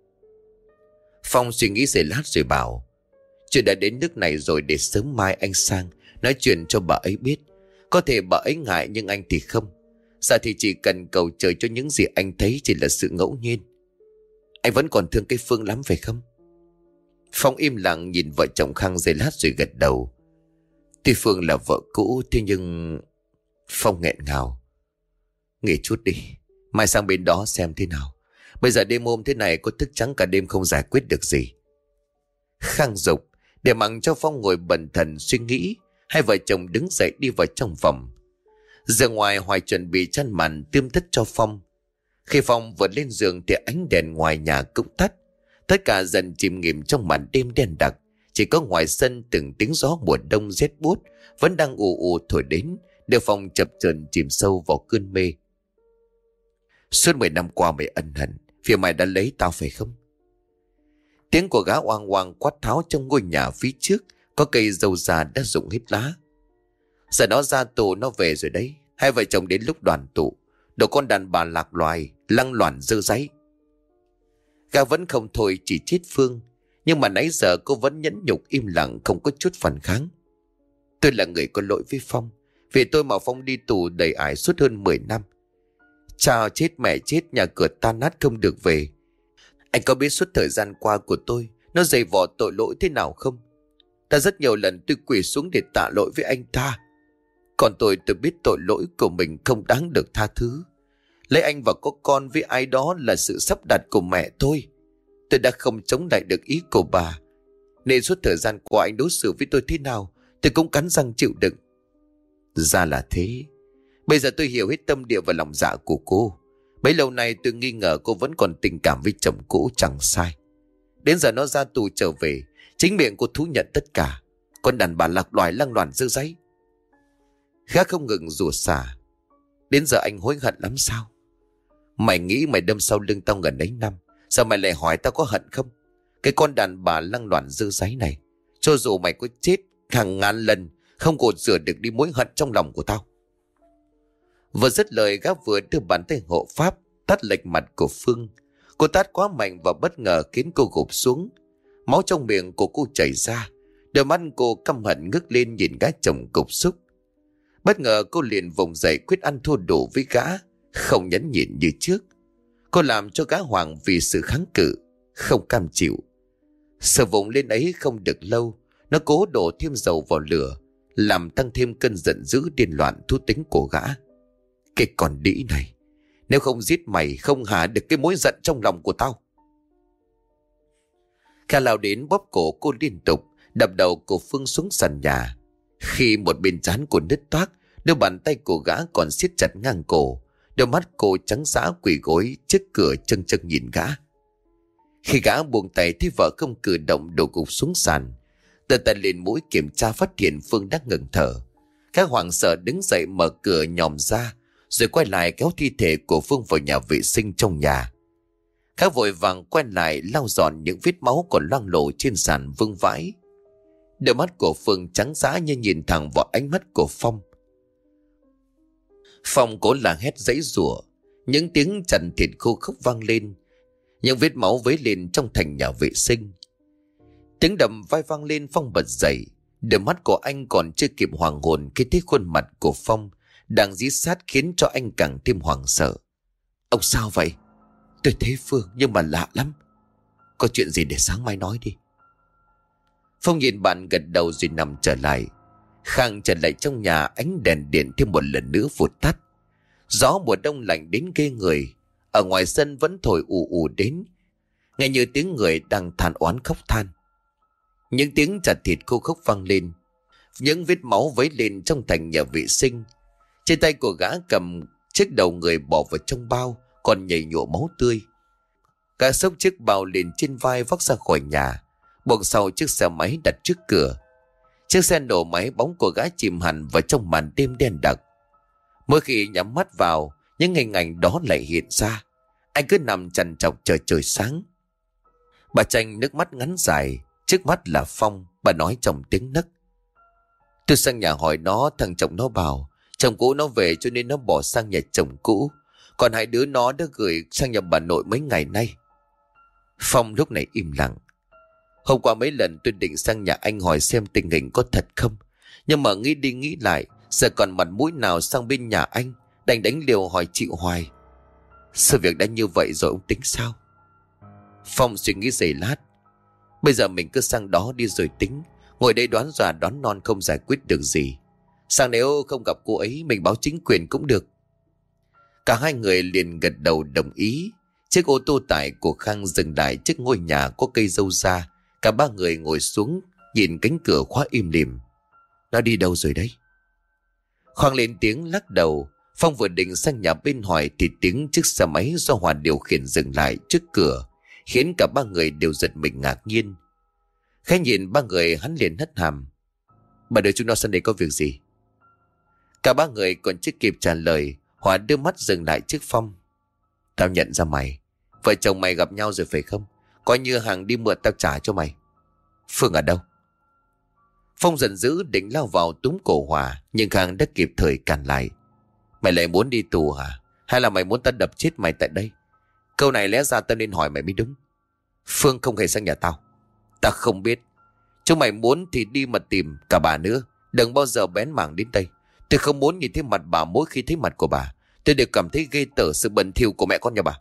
Phong suy nghĩ giây lát rồi bảo, chuyện đã đến nước này rồi, để sớm mai anh sang nói chuyện cho bà ấy biết. Có thể bà ấy ngại nhưng anh thì không. Giờ thì chỉ cần cầu trời cho những gì anh thấy chỉ là sự ngẫu nhiên. Anh vẫn còn thương cái Phương lắm phải không? Phong im lặng nhìn vợ chồng Khang giây lát rồi gật đầu. Tuy Phương là vợ cũ, thế nhưng... Phong nghẹn ngào. Nghỉ chút đi, mai sang bên đó xem thế nào. Bây giờ đêm hôm thế này có thức trắng cả đêm không giải quyết được gì. Khang dục để mặc cho Phong ngồi bần thần suy nghĩ. Hai vợ chồng đứng dậy đi vào trong phòng. Giờ ngoài Hoài chuẩn bị chăn màn tiêm tất cho Phong. Khi Phong vừa lên giường thì ánh đèn ngoài nhà cũng tắt. Tất cả dần chìm nghỉm trong màn đêm đen đặc. Chỉ có ngoài sân từng tiếng gió mùa đông rét buốt vẫn đang ù ù thổi đến, đưa Phong chập chờn chìm sâu vào cơn mê. Suốt mười năm qua mày ân hận vì mày đã lấy tao phải không? Tiếng của gã oang oang quát tháo trong ngôi nhà phía trước. Có cây dâu già đã rụng hết lá. Giờ nó ra tù nó về rồi đấy. Hai vợ chồng đến lúc đoàn tụ, đồ con đàn bà lạc loài, lăng loàn dơ dáy. Gã vẫn không thôi chỉ chết Phương. Nhưng mà nãy giờ cô vẫn nhẫn nhục im lặng, không có chút phản kháng. Tôi là người có lỗi với Phong. Vì tôi mà Phong đi tù đầy ải suốt hơn mười năm. Cha chết mẹ chết, nhà cửa tan nát không được về. Anh có biết suốt thời gian qua của tôi nó dày vò tội lỗi thế nào không? Đã rất nhiều lần tôi quỳ xuống để tạ lỗi với anh ta. Còn tôi tôi biết tội lỗi của mình không đáng được tha thứ. Lấy anh và có con với ai đó là sự sắp đặt của mẹ tôi. Tôi đã không chống lại được ý của bà. Nên suốt thời gian qua anh đối xử với tôi thế nào tôi cũng cắn răng chịu đựng. Ra là thế. Bây giờ tôi hiểu hết tâm địa và lòng dạ của cô. Bấy lâu nay tôi nghi ngờ cô vẫn còn tình cảm với chồng cũ, chẳng sai. Đến giờ nó ra tù trở về, chính miệng cô thú nhận tất cả. Con đàn bà lạc loài lăng loàn dơ dáy. Gã không ngừng rủa xả. Đến giờ anh hối hận lắm sao? Mày nghĩ mày đâm sau lưng tao gần ấy năm, sao mày lại hỏi tao có hận không? Cái con đàn bà lăng loàn dơ dáy này, cho dù mày có chết hàng ngàn lần, không gột rửa được đi mối hận trong lòng của tao. Vừa dứt lời, gã vừa đưa bàn tay hộ pháp tát lệch mặt của Phương. Cô tát quá mạnh và bất ngờ khiến cô gục xuống. Máu trong miệng của cô chảy ra. Đôi mắt cô căm hận ngước lên nhìn gã chồng cục xúc. Bất ngờ cô liền vùng dậy quyết ăn thua đủ với gã, không nhẫn nhịn như trước. Cô làm cho gã hoảng vì sự kháng cự, không cam chịu. Sợ vùng lên ấy không được lâu, nó cố đổ thêm dầu vào lửa, làm tăng thêm cơn giận dữ điên loạn thú tính của gã. Cái con đĩ này, nếu không giết mày không hạ được cái mối giận trong lòng của tao. Kha lao đến bóp cổ cô liên tục, đập đầu của Phương xuống sàn nhà. Khi một bên trán của nứt toác, đôi bàn tay của gã còn siết chặt ngang cổ. Đôi mắt cô trắng dã quỳ gối trước cửa châng châng nhìn gã. Khi gã buông tay thấy vợ không cử động đổ gục xuống sàn, từ tay lên mũi kiểm tra phát hiện Phương đang ngừng thở. Gã hoảng sợ đứng dậy mở cửa nhòm ra, rồi quay lại kéo thi thể của Phương vào nhà vệ sinh trong nhà. Gã vội vàng quay lại lau dọn những vết máu còn loang lổ trên sàn vương vãi. Đôi mắt của Phương trắng dã như nhìn thẳng vào ánh mắt của Phong. Phong cố là hét giãy giụa, những tiếng chằn thịt khô khốc vang lên, những vết máu vấy lên trong thành nhà vệ sinh. Tiếng đầm vai vang lên, Phong bật dậy. Đôi mắt của anh còn chưa kịp hoàng hồn khi thấy khuôn mặt của Phong đang dí sát khiến cho anh càng thêm hoảng sợ. Ông sao vậy? Tôi thấy Phương nhưng mà lạ lắm. Có chuyện gì để sáng mai nói đi. Phong nhìn bạn gật đầu rồi nằm trở lại. Khang trở lại trong nhà, ánh đèn điện thêm một lần nữa vụt tắt. Gió mùa đông lạnh đến ghê người. Ở ngoài sân vẫn thổi ù ù đến, nghe như tiếng người đang than oán khóc than. Những tiếng chặt thịt khô khốc vang lên, những vết máu vấy lên trong thành nhà vệ sinh. Trên tay của gã cầm chiếc đầu người bỏ vào trong bao, còn nhầy nhụa máu tươi. Gã xốc chiếc bao lên trên vai vác ra khỏi nhà, buộc sau chiếc xe máy đặt trước cửa. Chiếc xe nổ máy, bóng của gã chìm hẳn vào trong màn đêm đen đặc. Mỗi khi nhắm mắt vào, những hình ảnh đó lại hiện ra. Anh cứ nằm trằn trọc chờ trời sáng. Bà Tranh nước mắt ngắn dài, trước mắt là Phong. Bà nói trong tiếng nấc: Tôi sang nhà hỏi nó, thằng chồng nó bảo chồng cũ nó về cho nên nó bỏ sang nhà chồng cũ, còn hai đứa nó đã gửi sang nhà bà nội mấy ngày nay. Phong lúc này im lặng. Hôm qua mấy lần tôi định sang nhà anh hỏi xem tình hình có thật không, nhưng mà nghĩ đi nghĩ lại, giờ còn mặt mũi nào sang bên nhà anh, đành đánh liều hỏi chịu hoài. Sự việc đã như vậy rồi, ông tính sao? Phong suy nghĩ giây lát. Bây giờ mình cứ sang đó đi rồi tính. Ngồi đây đoán già đoán non không giải quyết được gì. Sang nếu không gặp cô ấy, mình báo chính quyền cũng được. Cả hai người liền gật đầu đồng ý. Chiếc ô tô tải của Khang dừng lại trước ngôi nhà có cây dâu ra. Cả ba người ngồi xuống, nhìn cánh cửa khóa im lìm. Nó đi đâu rồi đấy? Khoang lên tiếng lắc đầu. Phong vừa định sang nhà bên hỏi thì tiếng chiếc xe máy do Hòa điều khiển dừng lại trước cửa, khiến cả ba người đều giật mình ngạc nhiên. Khẽ nhìn ba người, hắn liền hất hàm: Bà đưa chúng nó sang đây có việc gì? Cả ba người còn chưa kịp trả lời, Hòa đưa mắt dừng lại trước Phong. Tao nhận ra mày. Vợ chồng mày gặp nhau rồi phải không? Coi như hàng đi mượn tao trả cho mày. Phương ở đâu? Phong giận dữ định lao vào túm cổ Hòa, nhưng Khang đã kịp thời cản lại. Mày lại muốn đi tù hả? Hay là mày muốn tao đập chết mày tại đây? Câu này lẽ ra tao nên hỏi mày mới đúng. Phương không hề sang nhà tao. Tao không biết. Chúng mày muốn thì đi mà tìm cả bà nữa. Đừng bao giờ bén mảng đến đây. Tôi không muốn nhìn thấy mặt bà. Mỗi khi thấy mặt của bà, tôi đều cảm thấy ghê tởm sự bẩn thỉu của mẹ con nhà bà.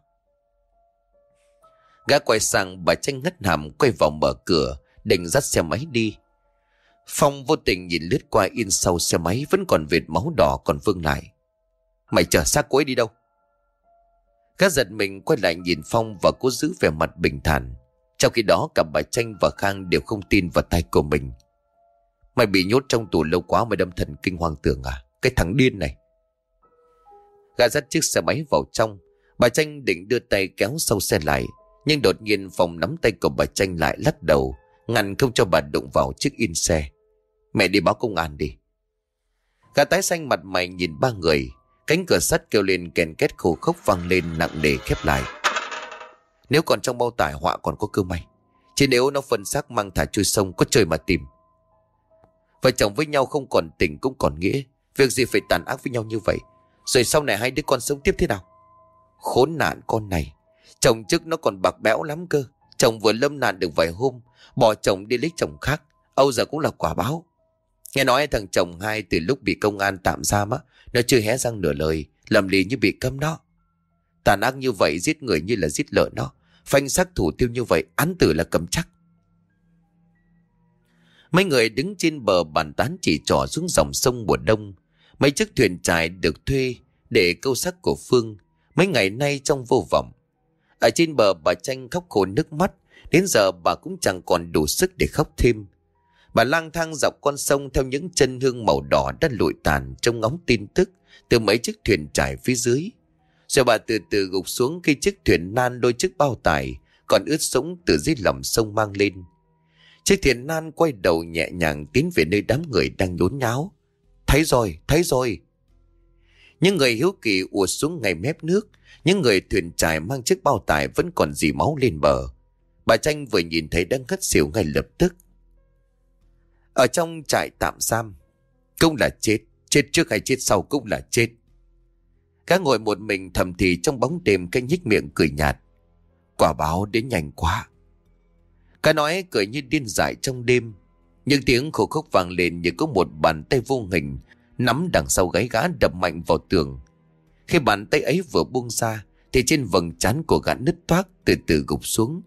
Gã quay sang, bà Tranh ngất hàm quay vào mở cửa định dắt xe máy đi. Phong vô tình nhìn lướt qua, in sau xe máy vẫn còn vệt máu đỏ còn vương lại. Mày chở xác cô ấy đi đâu? Gã giật mình quay lại nhìn Phong và cố giữ vẻ mặt bình thản. Trong khi đó cả bà Tranh và Khang đều không tin vào tai của mình. Mày bị nhốt trong tù lâu quá, mày đâm thần kinh hoang tưởng à? Cái thằng điên này. Gã dắt chiếc xe máy vào trong. Bà Tranh định đưa tay kéo sau xe lại, nhưng đột nhiên Phong nắm tay của bà Tranh lại, lắc đầu ngăn không cho bà đụng vào chiếc in xe. Mẹ đi báo công an đi. Gã tái xanh mặt mày nhìn ba người. Cánh cửa sắt kêu lên kèn két, khô khốc vang lên nặng nề khép lại. Nếu còn trong bao tải họa còn có cơ may, chứ nếu nó phân xác mang thả trôi sông có trời mà tìm. Vợ chồng với nhau không còn tình cũng còn nghĩa. Việc gì phải tàn ác với nhau như vậy? Rồi sau này hai đứa con sống tiếp thế nào? Khốn nạn con này. Chồng trước nó còn bạc bẽo lắm cơ. Chồng vừa lâm nạn được vài hôm, bỏ chồng đi lấy chồng khác. Âu giờ cũng là quả báo. Nghe nói thằng chồng hai từ lúc bị công an tạm giam á, nó chưa hé răng nửa lời, lầm lì như bị câm đó. Tàn ác như vậy, giết người như là giết lợn đó. Phanh xác thủ tiêu như vậy, án tử là cầm chắc. Mấy người đứng trên bờ bàn tán chỉ trỏ xuống dòng sông mùa đông. Mấy chiếc thuyền chài được thuê để câu xác của Phương mấy ngày nay trong vô vọng. Ở trên bờ bà Tranh khóc khổ nước mắt. Đến giờ bà cũng chẳng còn đủ sức để khóc thêm. Bà lang thang dọc con sông theo những chân hương màu đỏ đã lụi tàn trong ngóng tin tức từ mấy chiếc thuyền trải phía dưới. Rồi bà từ từ gục xuống khi chiếc thuyền nan đôi chiếc bao tải còn ướt sũng từ dưới lòng sông mang lên. Chiếc thuyền nan quay đầu nhẹ nhàng tiến về nơi đám người đang nhốn nháo. Thấy rồi, thấy rồi. Những người hiếu kỳ ùa xuống ngay mép nước. Những người thuyền trải mang chiếc bao tải vẫn còn dì máu lên bờ. Bà Tranh vừa nhìn thấy đang ngất xỉu ngay lập tức. Ở trong trại tạm giam, cũng là chết. Chết trước hay chết sau cũng là chết. Cá ngồi một mình thầm thì trong bóng đêm, cái nhếch miệng cười nhạt. Quả báo đến nhanh quá. Cá nói cười như điên dại trong đêm. Những tiếng khổ khốc vang lên như có một bàn tay vô hình nắm đằng sau gáy gã đập mạnh vào tường. Khi bàn tay ấy vừa buông ra thì trên vầng trán của gã nứt toác, từ từ gục xuống.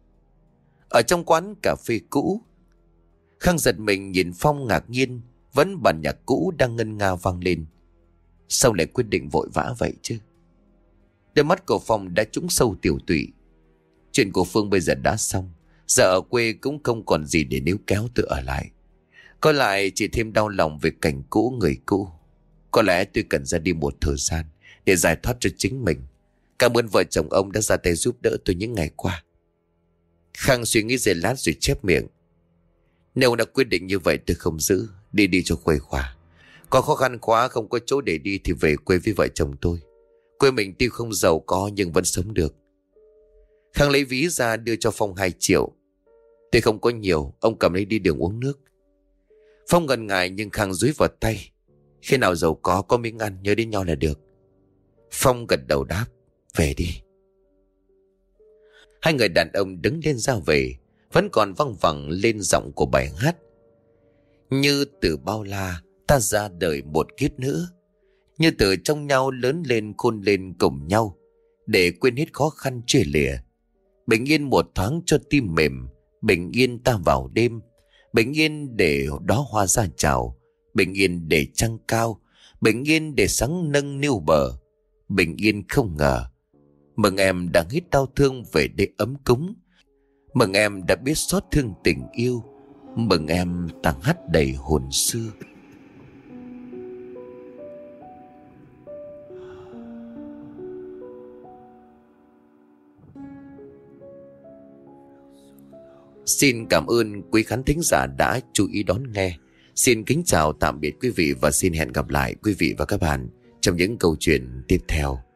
Ở trong quán cà phê cũ, Khang giật mình nhìn Phong ngạc nhiên. Vẫn bản nhạc cũ đang ngân nga vang lên. Sao lại quyết định vội vã vậy chứ? Đôi mắt của Phong đã trũng sâu tiểu tụy. Chuyện của Phương bây giờ đã xong. Giờ ở quê cũng không còn gì để níu kéo tự ở lại. Có lại chỉ thêm đau lòng về cảnh cũ người cũ. Có lẽ tôi cần ra đi một thời gian để giải thoát cho chính mình. Cảm ơn vợ chồng ông đã ra tay giúp đỡ tôi những ngày qua. Khang suy nghĩ giây lát rồi chép miệng. Nếu đã quyết định như vậy tôi không giữ. Đi đi cho khuây khỏa. Có khó khăn quá không có chỗ để đi thì về quê với vợ chồng tôi. Quê mình tuy không giàu có nhưng vẫn sống được. Khang lấy ví ra đưa cho Phong hai triệu. Tôi không có nhiều, ông cầm lấy đi đường uống nước. Phong ngần ngại nhưng Khang dúi vào tay. Khi nào giàu có có miếng ăn nhớ đến nhau là được. Phong gật đầu đáp. Về đi. Hai người đàn ông đứng lên ra về. Vẫn còn văng vẳng lên giọng của bài hát. Như từ bao la ta ra đời một kiếp nữa. Như từ trong nhau lớn lên khôn lên cùng nhau. Để quên hết khó khăn chia lìa. Bình yên một thoáng cho tim mềm. Bình yên ta vào đêm. Bình yên để đó hoa ra chào. Bình yên để trăng cao. Bình yên để sáng nâng niu bờ. Bình yên không ngờ. Mừng em đã hít đau thương về đây ấm cúng. Mừng em đã biết xót thương tình yêu. Mừng em ta hát đầy hồn xưa. Xin cảm ơn quý khán thính giả đã chú ý đón nghe. Xin kính chào tạm biệt quý vị và xin hẹn gặp lại quý vị và các bạn trong những câu chuyện tiếp theo.